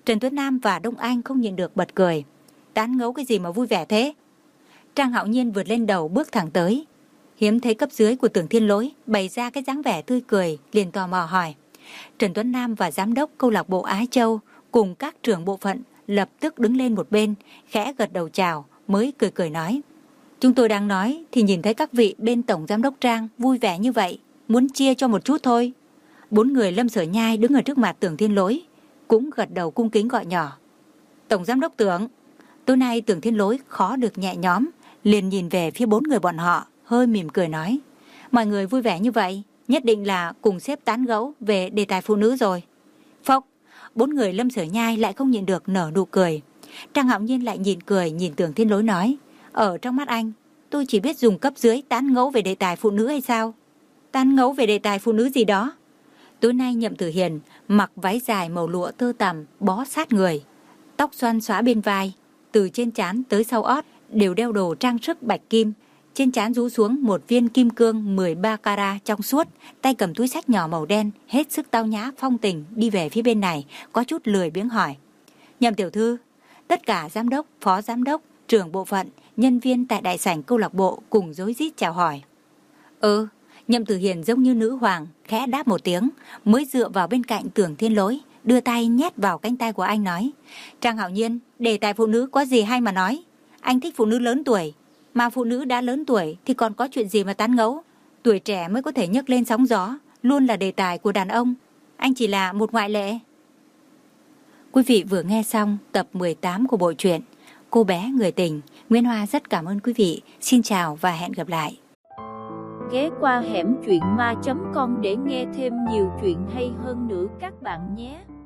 Trần Tuấn Nam và Đông Anh không nhịn được bật cười. Tán ngấu cái gì mà vui vẻ thế? Trang Hạo Nhiên vượt lên đầu bước thẳng tới. Hiếm thấy cấp dưới của Tưởng Thiên Lỗi bày ra cái dáng vẻ tươi cười, liền tò mò hỏi. Trần Tuấn Nam và giám đốc câu lạc bộ Ái Châu cùng các trưởng bộ phận lập tức đứng lên một bên, khẽ gật đầu chào, mới cười cười nói. Chúng tôi đang nói thì nhìn thấy các vị bên tổng giám đốc Trang vui vẻ như vậy, muốn chia cho một chút thôi. Bốn người Lâm Sở Nhai đứng ở trước mặt Tưởng Thiên Lỗi cũng gật đầu cung kính gọi nhỏ. Tổng giám đốc Tưởng. Tối nay Tưởng Thiên Lỗi khó được nhẹ nhõm, liền nhìn về phía bốn người bọn họ, hơi mỉm cười nói. Mọi người vui vẻ như vậy, nhất định là cùng xếp tán gẫu về đề tài phụ nữ rồi. Phốc, bốn người Lâm Sở Nhai lại không nhịn được nở nụ cười. Trang Hạo Nhiên lại nhìn cười nhìn Tưởng Thiên Lỗi nói. Ở trong mắt anh, tôi chỉ biết dùng cấp dưới tán ngẫu về đề tài phụ nữ hay sao? Tán ngẫu về đề tài phụ nữ gì đó? Tối nay Nhậm Tử Hiền mặc váy dài màu lụa tơ tằm bó sát người, tóc xoăn xóa bên vai, từ trên trán tới sau ót đều đeo đồ trang sức bạch kim, trên trán rũ xuống một viên kim cương mười ba carat trong suốt, tay cầm túi xách nhỏ màu đen, hết sức tao nhã phong tình đi về phía bên này, có chút lười biếng hỏi. Nhậm tiểu thư, tất cả giám đốc, phó giám đốc, trưởng bộ phận, nhân viên tại đại sảnh câu lạc bộ cùng rối rít chào hỏi. Ừ, Nhậm Tử Hiền giống như nữ hoàng, khẽ đáp một tiếng, mới dựa vào bên cạnh Tưởng Thiên Lỗi, đưa tay nhét vào cánh tay của anh nói. Trang Hạo Nhiên, đề tài phụ nữ có gì hay mà nói? Anh thích phụ nữ lớn tuổi, mà phụ nữ đã lớn tuổi thì còn có chuyện gì mà tán ngẫu? Tuổi trẻ mới có thể nhấc lên sóng gió, luôn là đề tài của đàn ông. Anh chỉ là một ngoại lệ. Quý vị vừa nghe xong tập mười tám của bộ truyện Cô bé người tình. Nguyễn Hoa rất cảm ơn quý vị. Xin chào và hẹn gặp lại. Ghé qua hẻm truyện ma chấm com để nghe thêm nhiều chuyện hay hơn nữa các bạn nhé.